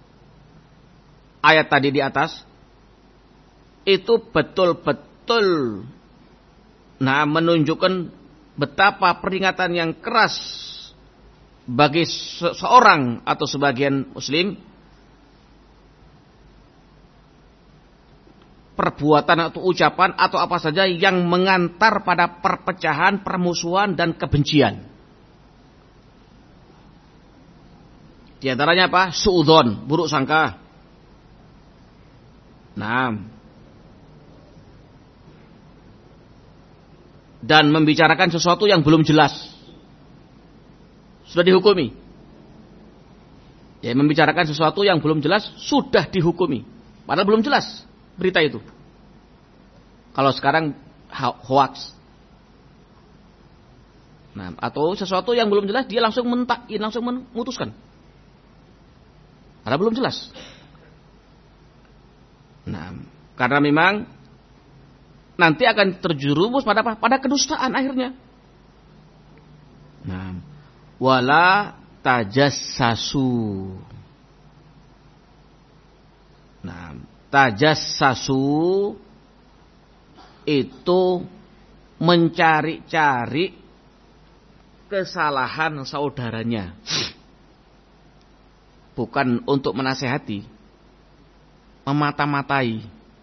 ayat tadi di atas itu betul-betul, nah, menunjukkan betapa peringatan yang keras bagi seorang atau sebagian muslim, perbuatan atau ucapan atau apa saja yang mengantar pada perpecahan, permusuhan, dan kebencian. Di antaranya apa? Suudzon, buruk sangka. Nah, dan membicarakan sesuatu yang belum jelas, sudah dihukumi. Ya, membicarakan sesuatu yang belum jelas sudah dihukumi, padahal belum jelas berita itu. Kalau sekarang hoax, nah, atau sesuatu yang belum jelas dia langsung mentakin, langsung memutuskan, padahal belum jelas. Nah, karena memang nanti akan terjerumus pada apa? Pada kedustaan akhirnya. Nah, wala tajassasu. Nah, tajassasu itu mencari-cari kesalahan saudaranya. Bukan untuk menasehati, memata-matai.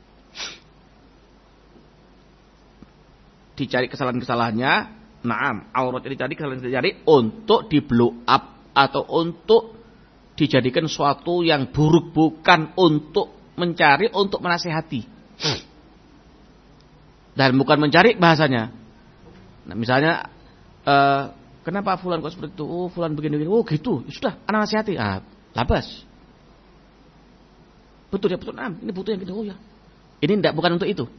Dicari kesalahan-kesalahannya, naam, auratnya dicari, kesalahan dicari untuk di blow up atau untuk dijadikan suatu yang buruk, bukan untuk mencari untuk menasehati. Dan bukan mencari bahasanya. Nah, misalnya uh, kenapa fulan kok seperti itu? Oh, fulan begini-begini. Oh, gitu. Sudah, anak nasihati. Ah, labas. Betul ya, betul. Nah, ini butuh yang gitu. Oh ya. Ini tidak, bukan untuk itu.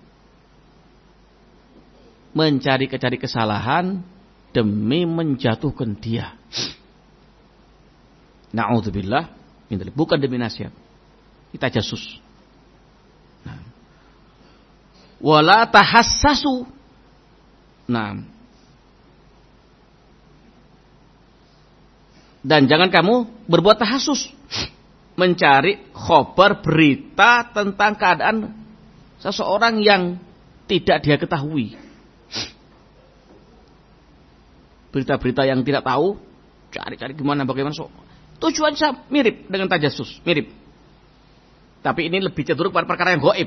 Mencari-cari kesalahan demi menjatuhkan dia. Na'udzubillah. Bukan demi nasihat. Kita jasus. Nah. Wala tahassasu. Nah. Dan jangan kamu berbuat tahassus. Mencari khobar, berita tentang keadaan seseorang yang tidak dia ketahui. Berita-berita yang tidak tahu, cari-cari gimana, bagaimana. So, tujuannya mirip dengan tajassus, mirip. Tapi ini lebih cenderung pada perkara yang gaib.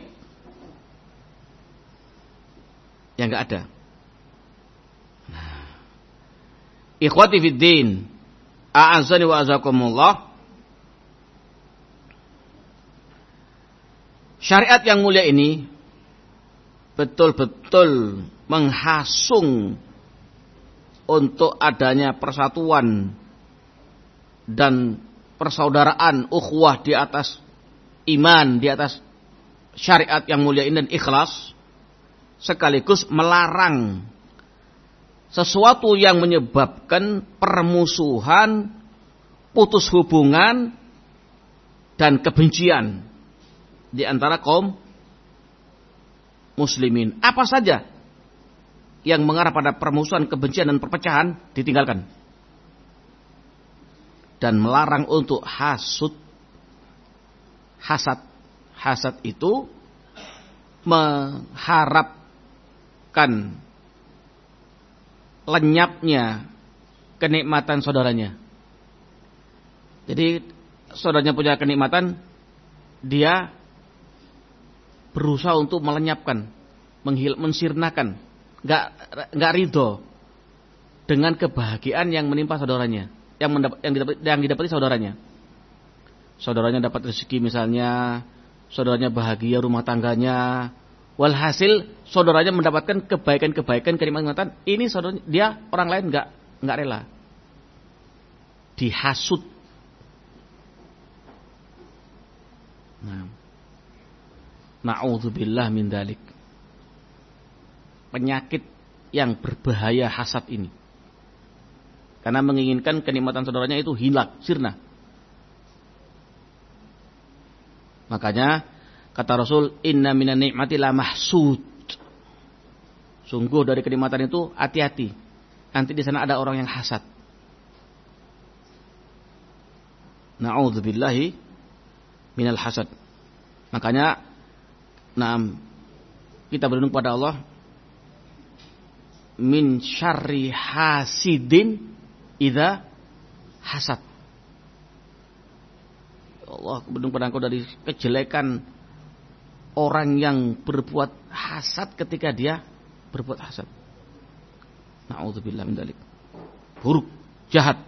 Yang enggak ada. Nah. Ikhwati fid din, a'azzani wa azakumullah. Syariat yang mulia ini betul-betul menghasung untuk adanya persatuan dan persaudaraan ukhuwah di atas iman, di atas syariat yang mulia ini dan ikhlas, sekaligus melarang sesuatu yang menyebabkan permusuhan, putus hubungan dan kebencian di antara kaum muslimin. Apa saja yang mengarah pada permusuhan, kebencian dan perpecahan ditinggalkan. Dan melarang untuk hasud. Hasad. Hasad itu mengharapkan lenyapnya kenikmatan saudaranya. Jadi saudaranya punya kenikmatan, dia berusaha untuk melenyapkan, menghil- mensirnakan. Nggak nggak ridho dengan kebahagiaan yang menimpa saudaranya, yang mendapat, yang didapat, yang didapati saudaranya. Saudaranya dapat rezeki misalnya, saudaranya bahagia rumah tangganya, walhasil saudaranya mendapatkan kebaikan-kebaikan, kenikmatan. Ini saudaranya, dia orang lain nggak nggak rela, dihasut. Nah, na'udzubillah min dzalik. Penyakit yang berbahaya hasad ini. Karena menginginkan kenikmatan saudaranya itu hilang, sirna. Makanya kata Rasul, inna minan ni'mati la mahsud. Sungguh dari kenikmatan itu hati-hati. Nanti di sana ada orang yang hasad. Na'udzubillahi minal hasad. Makanya naam, kita berlindung pada Allah min syarri hasidin idza hasad. Allah, berlindung pada engkau dari kejelekan orang yang berbuat hasad ketika dia berbuat hasad. Na'udzubillah min dzalik. Buruk, jahat.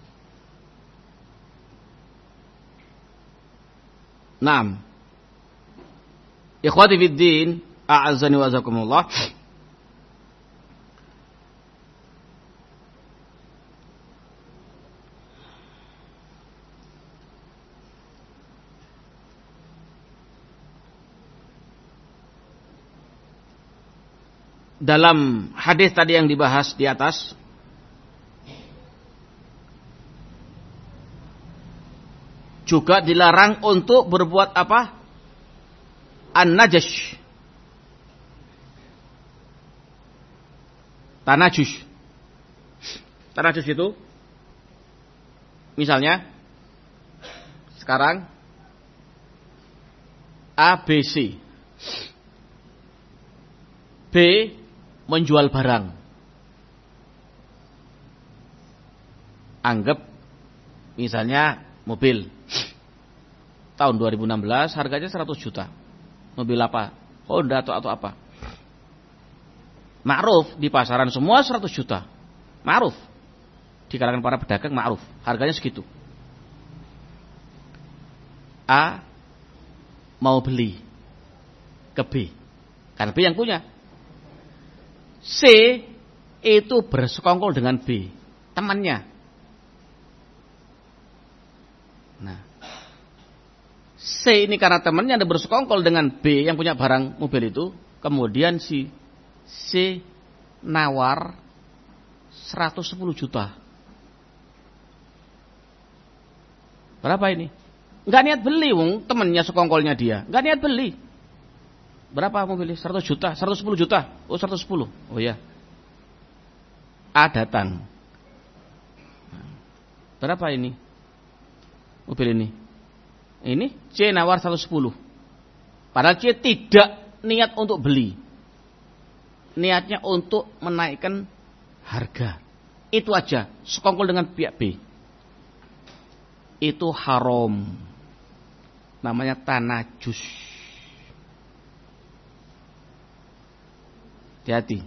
Naam. Ikhwati fid din, a'azzani wa azakumullah. Dalam hadis tadi yang dibahas di atas, juga dilarang untuk berbuat apa? An-najash. Tanajus. Tanajus itu misalnya sekarang A B C. B menjual barang. Anggap misalnya mobil tahun dua ribu enam belas harganya seratus juta. Mobil apa? Honda atau atau apa? Ma'ruf di pasaran semua seratus juta. Ma'ruf. Di kalangan para pedagang ma'ruf. Harganya segitu. A mau beli ke B. Karena B yang punya. C itu bersekongkol dengan B, temannya. Nah, C ini karena temannya ada bersekongkol dengan B yang punya barang mobil itu, kemudian si C nawar seratus sepuluh juta. Berapa ini? Enggak niat beli, wong temannya sekongkolnya dia. Enggak niat beli. Berapa mobilnya? seratus juta, seratus sepuluh juta. Oh, seratus sepuluh. Oh ya. A datang. Berapa ini? Mobil ini. Ini C nawar seratus sepuluh. Padahal C tidak niat untuk beli. Niatnya untuk menaikkan harga. Itu aja, sekongkol dengan pihak B. Itu haram. Namanya tanajus. Hati-hati.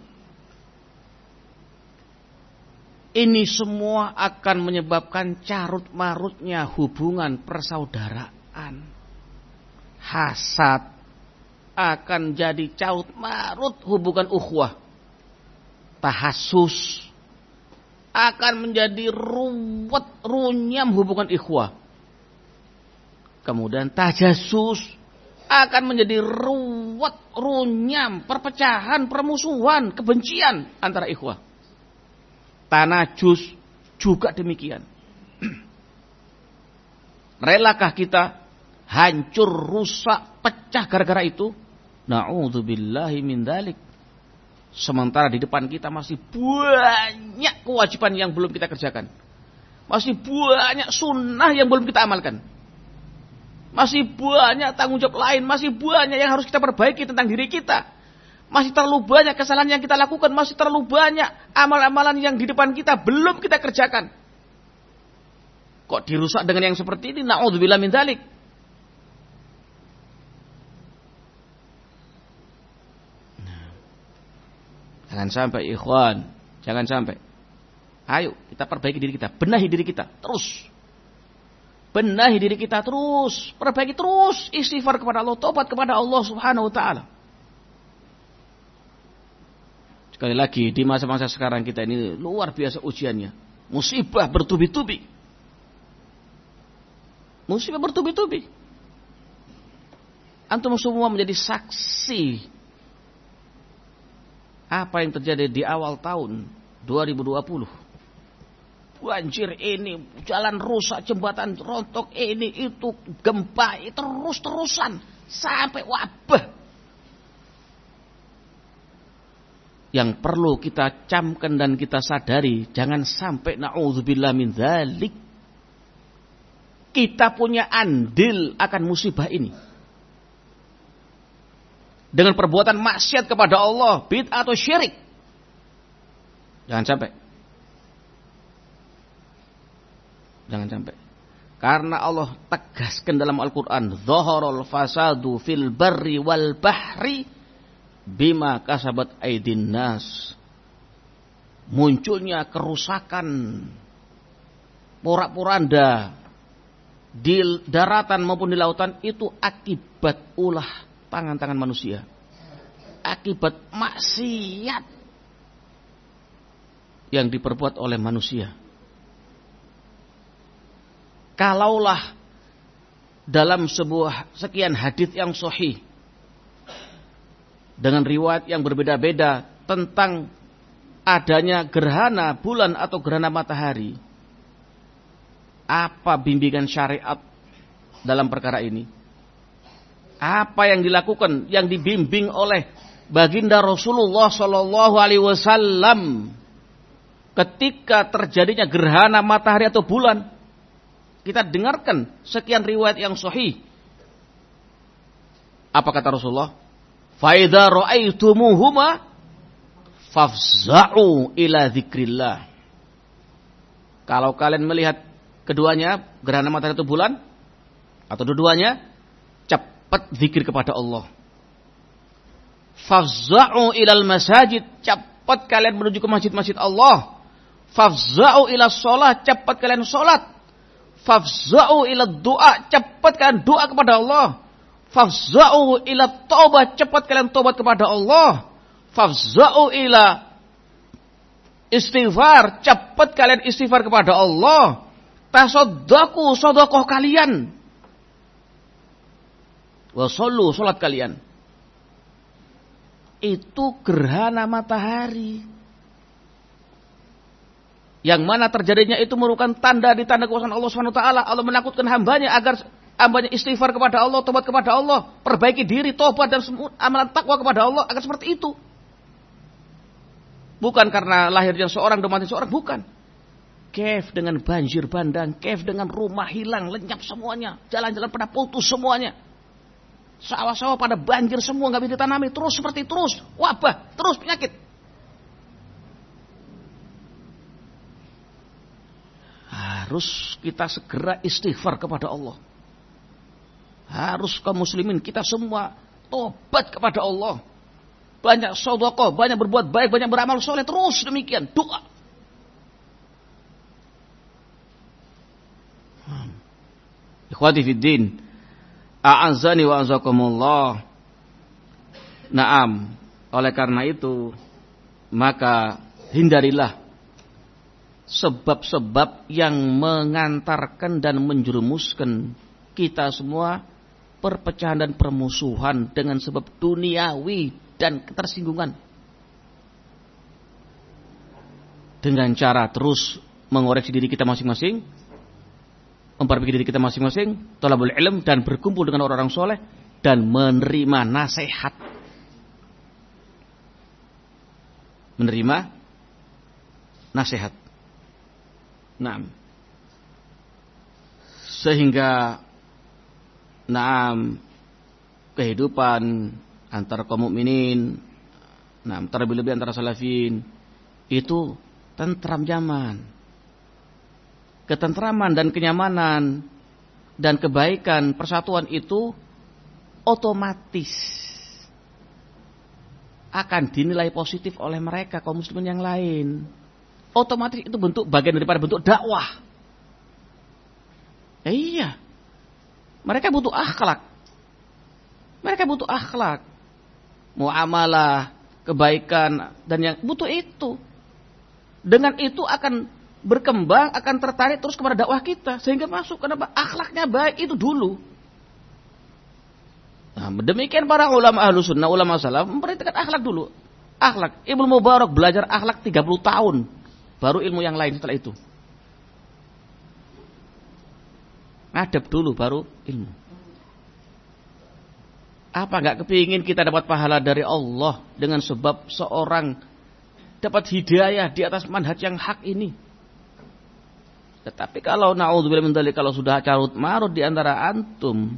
Ini semua akan menyebabkan carut marutnya hubungan persaudaraan. Hasad akan jadi carut marut hubungan ukhuwah. Tahassus akan menjadi ruwet runyam hubungan ikhwah. Kemudian tajasus akan menjadi ruwet runyam perpecahan, permusuhan, kebencian antara ikhwah. Tanajus juga demikian. Relakah kita hancur, rusak, pecah gara-gara itu? Na'udzubillahi min dzalik. Sementara di depan kita masih banyak kewajiban yang belum kita kerjakan. Masih banyak sunnah yang belum kita amalkan. Masih banyak tanggung jawab lain. Masih banyak yang harus kita perbaiki tentang diri kita. Masih terlalu banyak kesalahan yang kita lakukan. Masih terlalu banyak amal-amalan yang di depan kita belum kita kerjakan. Kok dirusak dengan yang seperti ini? Na'udzubillah min dzalik. Jangan sampai ikhwan, jangan sampai. Ayo kita perbaiki diri kita, benahi diri kita terus. Benahi diri kita terus, perbaiki terus, istighfar kepada Allah, tobat kepada Allah Subhanahu wa taala. Sekali lagi di masa-masa sekarang kita ini luar biasa ujiannya. Musibah bertubi-tubi. Musibah bertubi-tubi. Antum semua menjadi saksi apa yang terjadi di awal tahun dua ribu dua puluh. Banjir ini, jalan rusak, jembatan rontok ini, itu, gempa, itu terus-terusan. Sampai wabah. Yang perlu kita camkan dan kita sadari, jangan sampai na'udzubillah min dzalik. Kita punya andil akan musibah ini. Dengan perbuatan maksiat kepada Allah, bid'ah atau syirik. Jangan sampai. Jangan sampai. Karena Allah tegaskan dalam Al-Quran, Zaharul fasadu fil barri wal bahri bima kasabat aydin nas. Munculnya kerusakan, porak-poranda di daratan maupun di lautan itu akibat ulah tangan-tangan manusia. Akibat maksiat yang diperbuat oleh manusia. Kalaulah dalam sebuah sekian hadis yang sahih dengan riwayat yang berbeda-beda tentang adanya gerhana bulan atau gerhana matahari, apa bimbingan syariat dalam perkara ini? Apa yang dilakukan, yang dibimbing oleh baginda Rasulullah Shallallahu Alaihi Wasallam ketika terjadinya gerhana matahari atau bulan? Kita dengarkan sekian riwayat yang sahih. Apa kata Rasulullah? Faida ra'aitumuhuma fafza'u ila dzikrillah. Kalau kalian melihat keduanya, gerhana matahari atau bulan, atau dua-duanya, cepat zikir kepada Allah. Fafza'u ilal masajid, cepat kalian menuju ke masjid-masjid Allah. Fafza'u ila sholat, cepat kalian sholat. Fafza'u ila doa, cepat kalian doa kepada Allah. Fafza'u ila taubat, cepat kalian taubat kepada Allah. Fafza'u ila istighfar, cepat kalian istighfar kepada Allah. Tasaddaku, sedekah kalian. Wa shollu, salat kalian. Itu gerhana matahari. Yang mana terjadinya itu merupakan tanda di tanda kekuasaan Allah Subhanahu wa taala. Allah menakutkan hambanya agar hambanya istighfar kepada Allah, tobat kepada Allah, perbaiki diri, tobat dan semua amalan takwa kepada Allah agar seperti itu. Bukan karena lahirnya seorang dan mati seorang, bukan. Kef dengan banjir bandang, kef dengan rumah hilang, lenyap semuanya, jalan-jalan pada putus semuanya. Sawah-sawah pada banjir semua, nggak bisa ditanami, terus seperti terus, wabah, terus penyakit. Harus kita segera istighfar kepada Allah. Harus kaum muslimin kita semua tobat kepada Allah. Banyak sedekah, banyak berbuat baik, banyak beramal soleh, terus demikian doa. Ikhwati fiddin, a'azzani wa azakumullah. Naam, oleh karena itu maka hindarilah sebab-sebab yang mengantarkan dan menjerumuskan kita semua perpecahan dan permusuhan dengan sebab duniawi dan ketersinggungan. Dengan cara terus mengoreksi diri kita masing-masing, memperbaiki diri kita masing-masing, thalabul ilm dan berkumpul dengan orang-orang soleh dan menerima nasihat. Menerima nasihat. Naam. Sehingga naam kehidupan antara kaum mukminin, naam terlebih-lebih antara salafin itu tentram nyaman. Ketentraman dan kenyamanan dan kebaikan persatuan itu otomatis akan dinilai positif oleh mereka kaum muslimin yang lain. Otomatis itu bentuk bagian daripada bentuk dakwah. Ya, iya. Mereka butuh akhlak. Mereka butuh akhlak. Muamalah, kebaikan dan yang butuh itu. Dengan itu akan berkembang, akan tertarik terus kepada dakwah kita sehingga masuk. Kenapa? Akhlaknya baik itu dulu. Nah, demikian para ulama Ahlus Sunnah, ulama salaf memperhatikan akhlak dulu. Akhlak. Ibnu Mubarak belajar akhlak tiga puluh tahun. Baru ilmu yang lain setelah itu. Adab dulu baru ilmu. Apa enggak kepingin kita dapat pahala dari Allah dengan sebab seorang dapat hidayah di atas manhaj yang hak ini? Tetapi kalau naudzubillah min dzalik, kalau sudah carut marut di antara antum,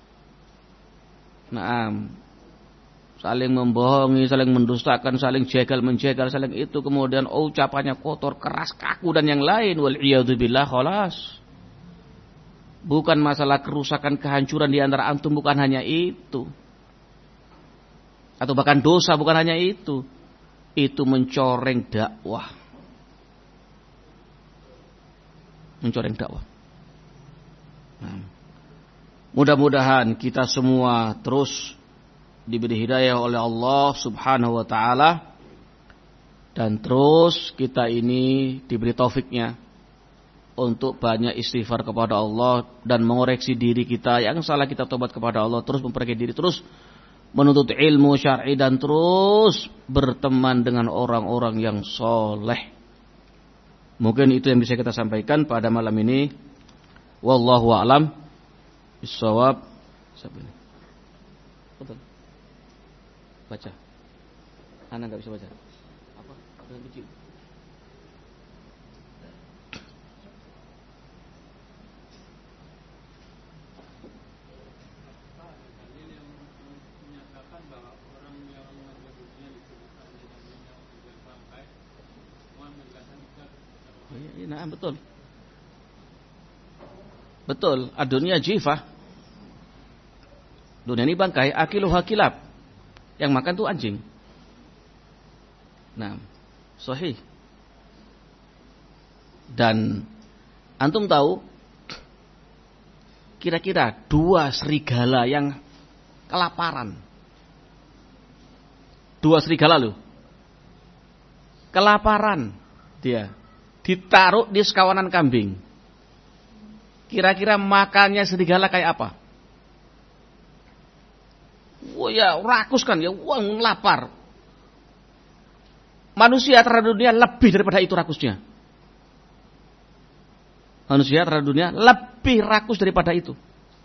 naam, saling membohongi, saling mendustakan, saling jegal menjegal, saling itu, kemudian oh, ucapannya kotor, keras, kaku dan yang lain, wal iyadu billah, khalas. Bukan masalah kerusakan, kehancuran di antara antum, bukan hanya itu. Atau bahkan dosa, bukan hanya itu. Itu mencoreng dakwah. Mencoreng dakwah. Nah, mudah-mudahan kita semua terus diberi hidayah oleh Allah Subhanahu wa taala dan terus kita ini diberi taufiknya untuk banyak istighfar kepada Allah dan mengoreksi diri kita yang salah, kita tobat kepada Allah, terus memperbaiki diri, terus menuntut ilmu syar'i dan terus berteman dengan orang-orang yang soleh. Mungkin itu yang bisa kita sampaikan pada malam ini. Wallahu a'lam bissawab. Siapa ini? Betul. Baca. Anak nggak bisa baca. Apa? Dengan kecil. Nah, betul. Betul, adunya jifah. Dunia ini bangkai, akiluha kilab. Yang makan tuh anjing. Nah, sahih. Dan antum tahu kira-kira dua serigala yang kelaparan. Dua serigala loh. Kelaparan dia. Ditaruh di sekawanan kambing. Kira-kira makannya serigala kayak apa? Wah ya rakus kan ya, wah lapar. Manusia terhadap dunia lebih daripada itu rakusnya. Manusia terhadap dunia lebih rakus daripada itu.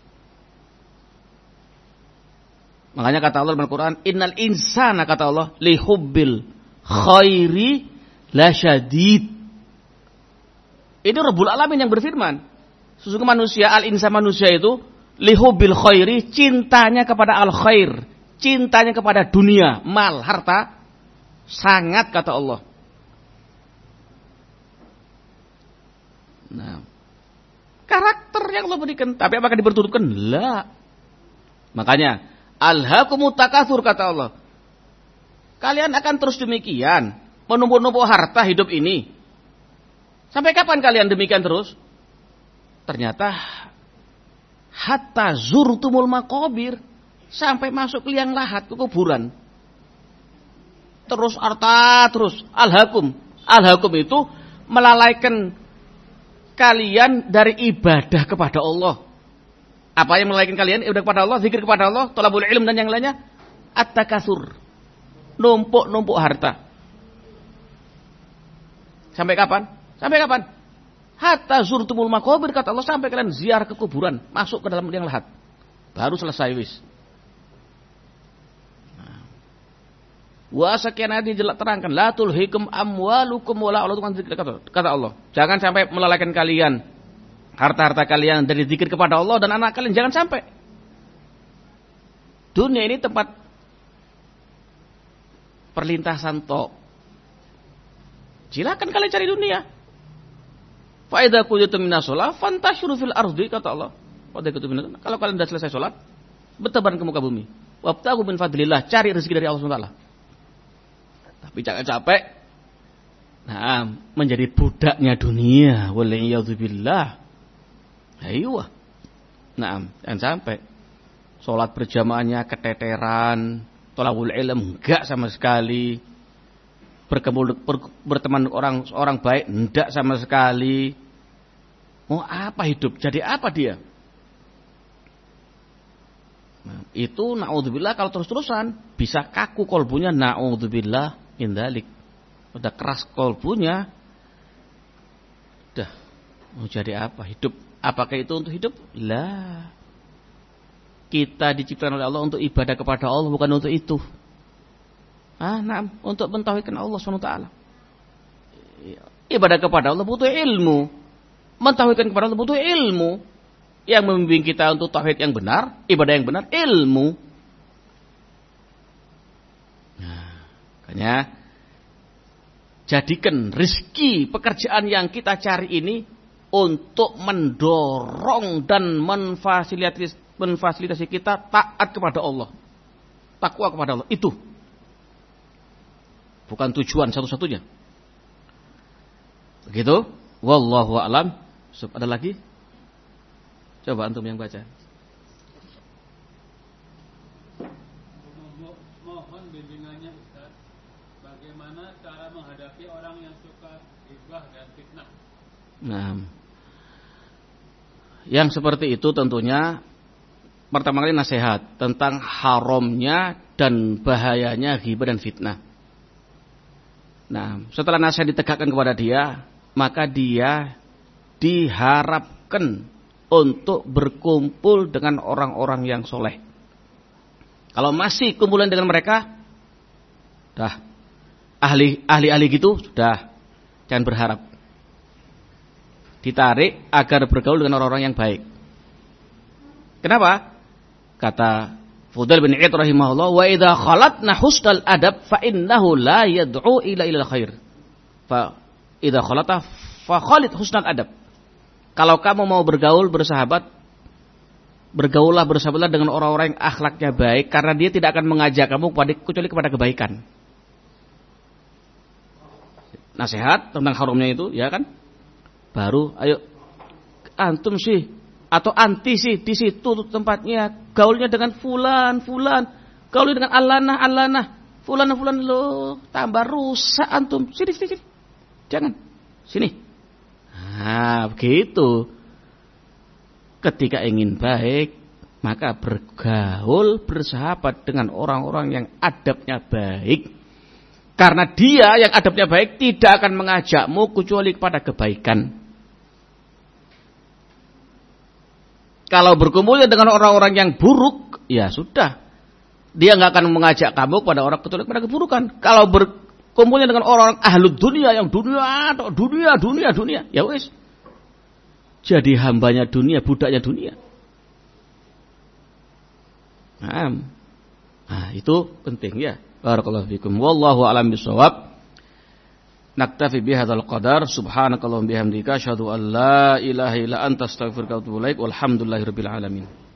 Makanya kata Allah dalam Al-Quran, innal insana, kata Allah, lihubbil khairi lasyadid. Ini Rabbul Alamin yang berfirman. Sesungguhnya manusia, al-insan manusia itu, lihubbil khairi, cintanya kepada al-khair. Cintanya kepada dunia, mal, harta, sangat, kata Allah. Nah, karakter yang Allah berikan. Tapi apakah diperturutkan? La. Makanya, alhaakumut takatsur, kata Allah. Kalian akan terus demikian. Menumpuk-numpuk harta hidup ini. Sampai kapan kalian demikian terus? Ternyata, hatta zurtumul maqabir. Sampai masuk ke liang lahat, ke kuburan. Terus harta, terus. Alhaakum. Alhaakum itu melalaikan kalian dari ibadah kepada Allah. Apa yang melalaikan kalian? Ibadah kepada Allah, zikir kepada Allah, thalabul ilm dan yang lainnya. At-takatsur. Numpuk-numpuk harta. Sampai kapan? Sampai kapan? Hatta zurtumul maqabir, kata Allah, sampai kalian ziarah ke kuburan, masuk ke dalam liang lahat. Baru selesai wis. Wa sekian ayat terangkan, la tulhikum amwalukum wala auladukum kata Allah. Jangan sampai melalaikan kalian harta-harta kalian dari zikir kepada Allah dan anak kalian, jangan sampai. Dunia ini tempat perlintasan tok. Silakan kalian cari dunia. Fa idza qudiyatum minas shalah fantashiru fil ardi, kata Allah. Kalau kalian sudah selesai salat, bertebaran ke muka bumi. Wabtaghu min fadlillah, cari rezeki dari Allah subhanahu wa taala. Tapi jangan capek. Nah, menjadi budaknya dunia. Waliyadzubillah. Ayo. Nah, jangan sampai. Sholat berjamaahnya keteteran. Thalabul ilm enggak sama sekali. Berkumpul ber, berteman orang orang baik enggak sama sekali. Mau apa hidup? Jadi apa dia? Nah, itu naudzubillah kalau terus-terusan bisa kaku kolbunya, naudzubillah min dzalik. Udah keras kolbunya. Udah mau jadi apa hidup? Apakah itu untuk hidup? Lah. Kita diciptakan oleh Allah untuk ibadah kepada Allah, bukan untuk itu. Ah, nah, untuk mentauhidkan Allah subhanahu wa taala. Ibadah kepada Allah butuh ilmu. Mentauhidkan kepada Allah butuh ilmu. Yang membimbing kita untuk tauhid yang benar, ibadah yang benar, ilmu. Nah, makanya jadikan rezeki pekerjaan yang kita cari ini untuk mendorong dan memfasilitasi, memfasilitasi kita taat kepada Allah. Takwa kepada Allah. Itu. Bukan tujuan satu-satunya. Begitu. Wallahu a'lam. Ada lagi? Coba antum yang baca. Mohon bimbingannya Ustaz. Bagaimana cara menghadapi orang yang suka ghibah dan fitnah? Nah, yang seperti itu tentunya pertama kali nasihat tentang haramnya dan bahayanya ghibah dan fitnah. Nah, setelah nasihat ditegakkan kepada dia, maka dia diharapkan untuk berkumpul dengan orang-orang yang soleh. Kalau masih kumpulan dengan mereka, dah ahli ahli ahli gitu, sudah jangan berharap. Ditarik agar bergaul dengan orang-orang yang baik. Kenapa? Kata Fudail bin Iyad rahimahullah, wa idza khalatna husnal adab fa innahu la yad'u ila ilal khair. Fa idza khalata fa khalid husnal adab. Kalau kamu mau bergaul, bersahabat, bergaullah, bersahabatlah dengan orang-orang yang akhlaknya baik, karena dia tidak akan mengajak kamu kecuali kepada kebaikan. Nasihat tentang haramnya itu, ya kan? Baru, ayo, antum sih, atau anti sih, di situ tempatnya, gaulnya dengan fulan, fulan, gaulnya dengan alanah, alanah, fulan, fulan, lo, tambah rusak antum, sini, sini, sini, jangan, sini. Nah, begitu. Ketika ingin baik, maka bergaul, bersahabat dengan orang-orang yang adabnya baik. Karena dia yang adabnya baik tidak akan mengajakmu kecuali kepada kebaikan. Kalau berkumpulnya dengan orang-orang yang buruk, ya sudah. Dia nggak akan mengajak kamu kepada orang kecuali kepada keburukan. Kalau berkumpulnya dengan orang ahlu dunia yang dunia, dunia, dunia, dunia, ya wes. Jadi hambanya dunia, budaknya dunia. Nah, nah itu penting ya. Barakallahu fikum. Wallahu a'lam bishawab. Naktafi bihadzal qadar. Subhanakallahumma bihamdika asyhadu an la ilaha illa anta astaghfiruka wa atubu ilaik. Walhamdulillahirabbil alamin.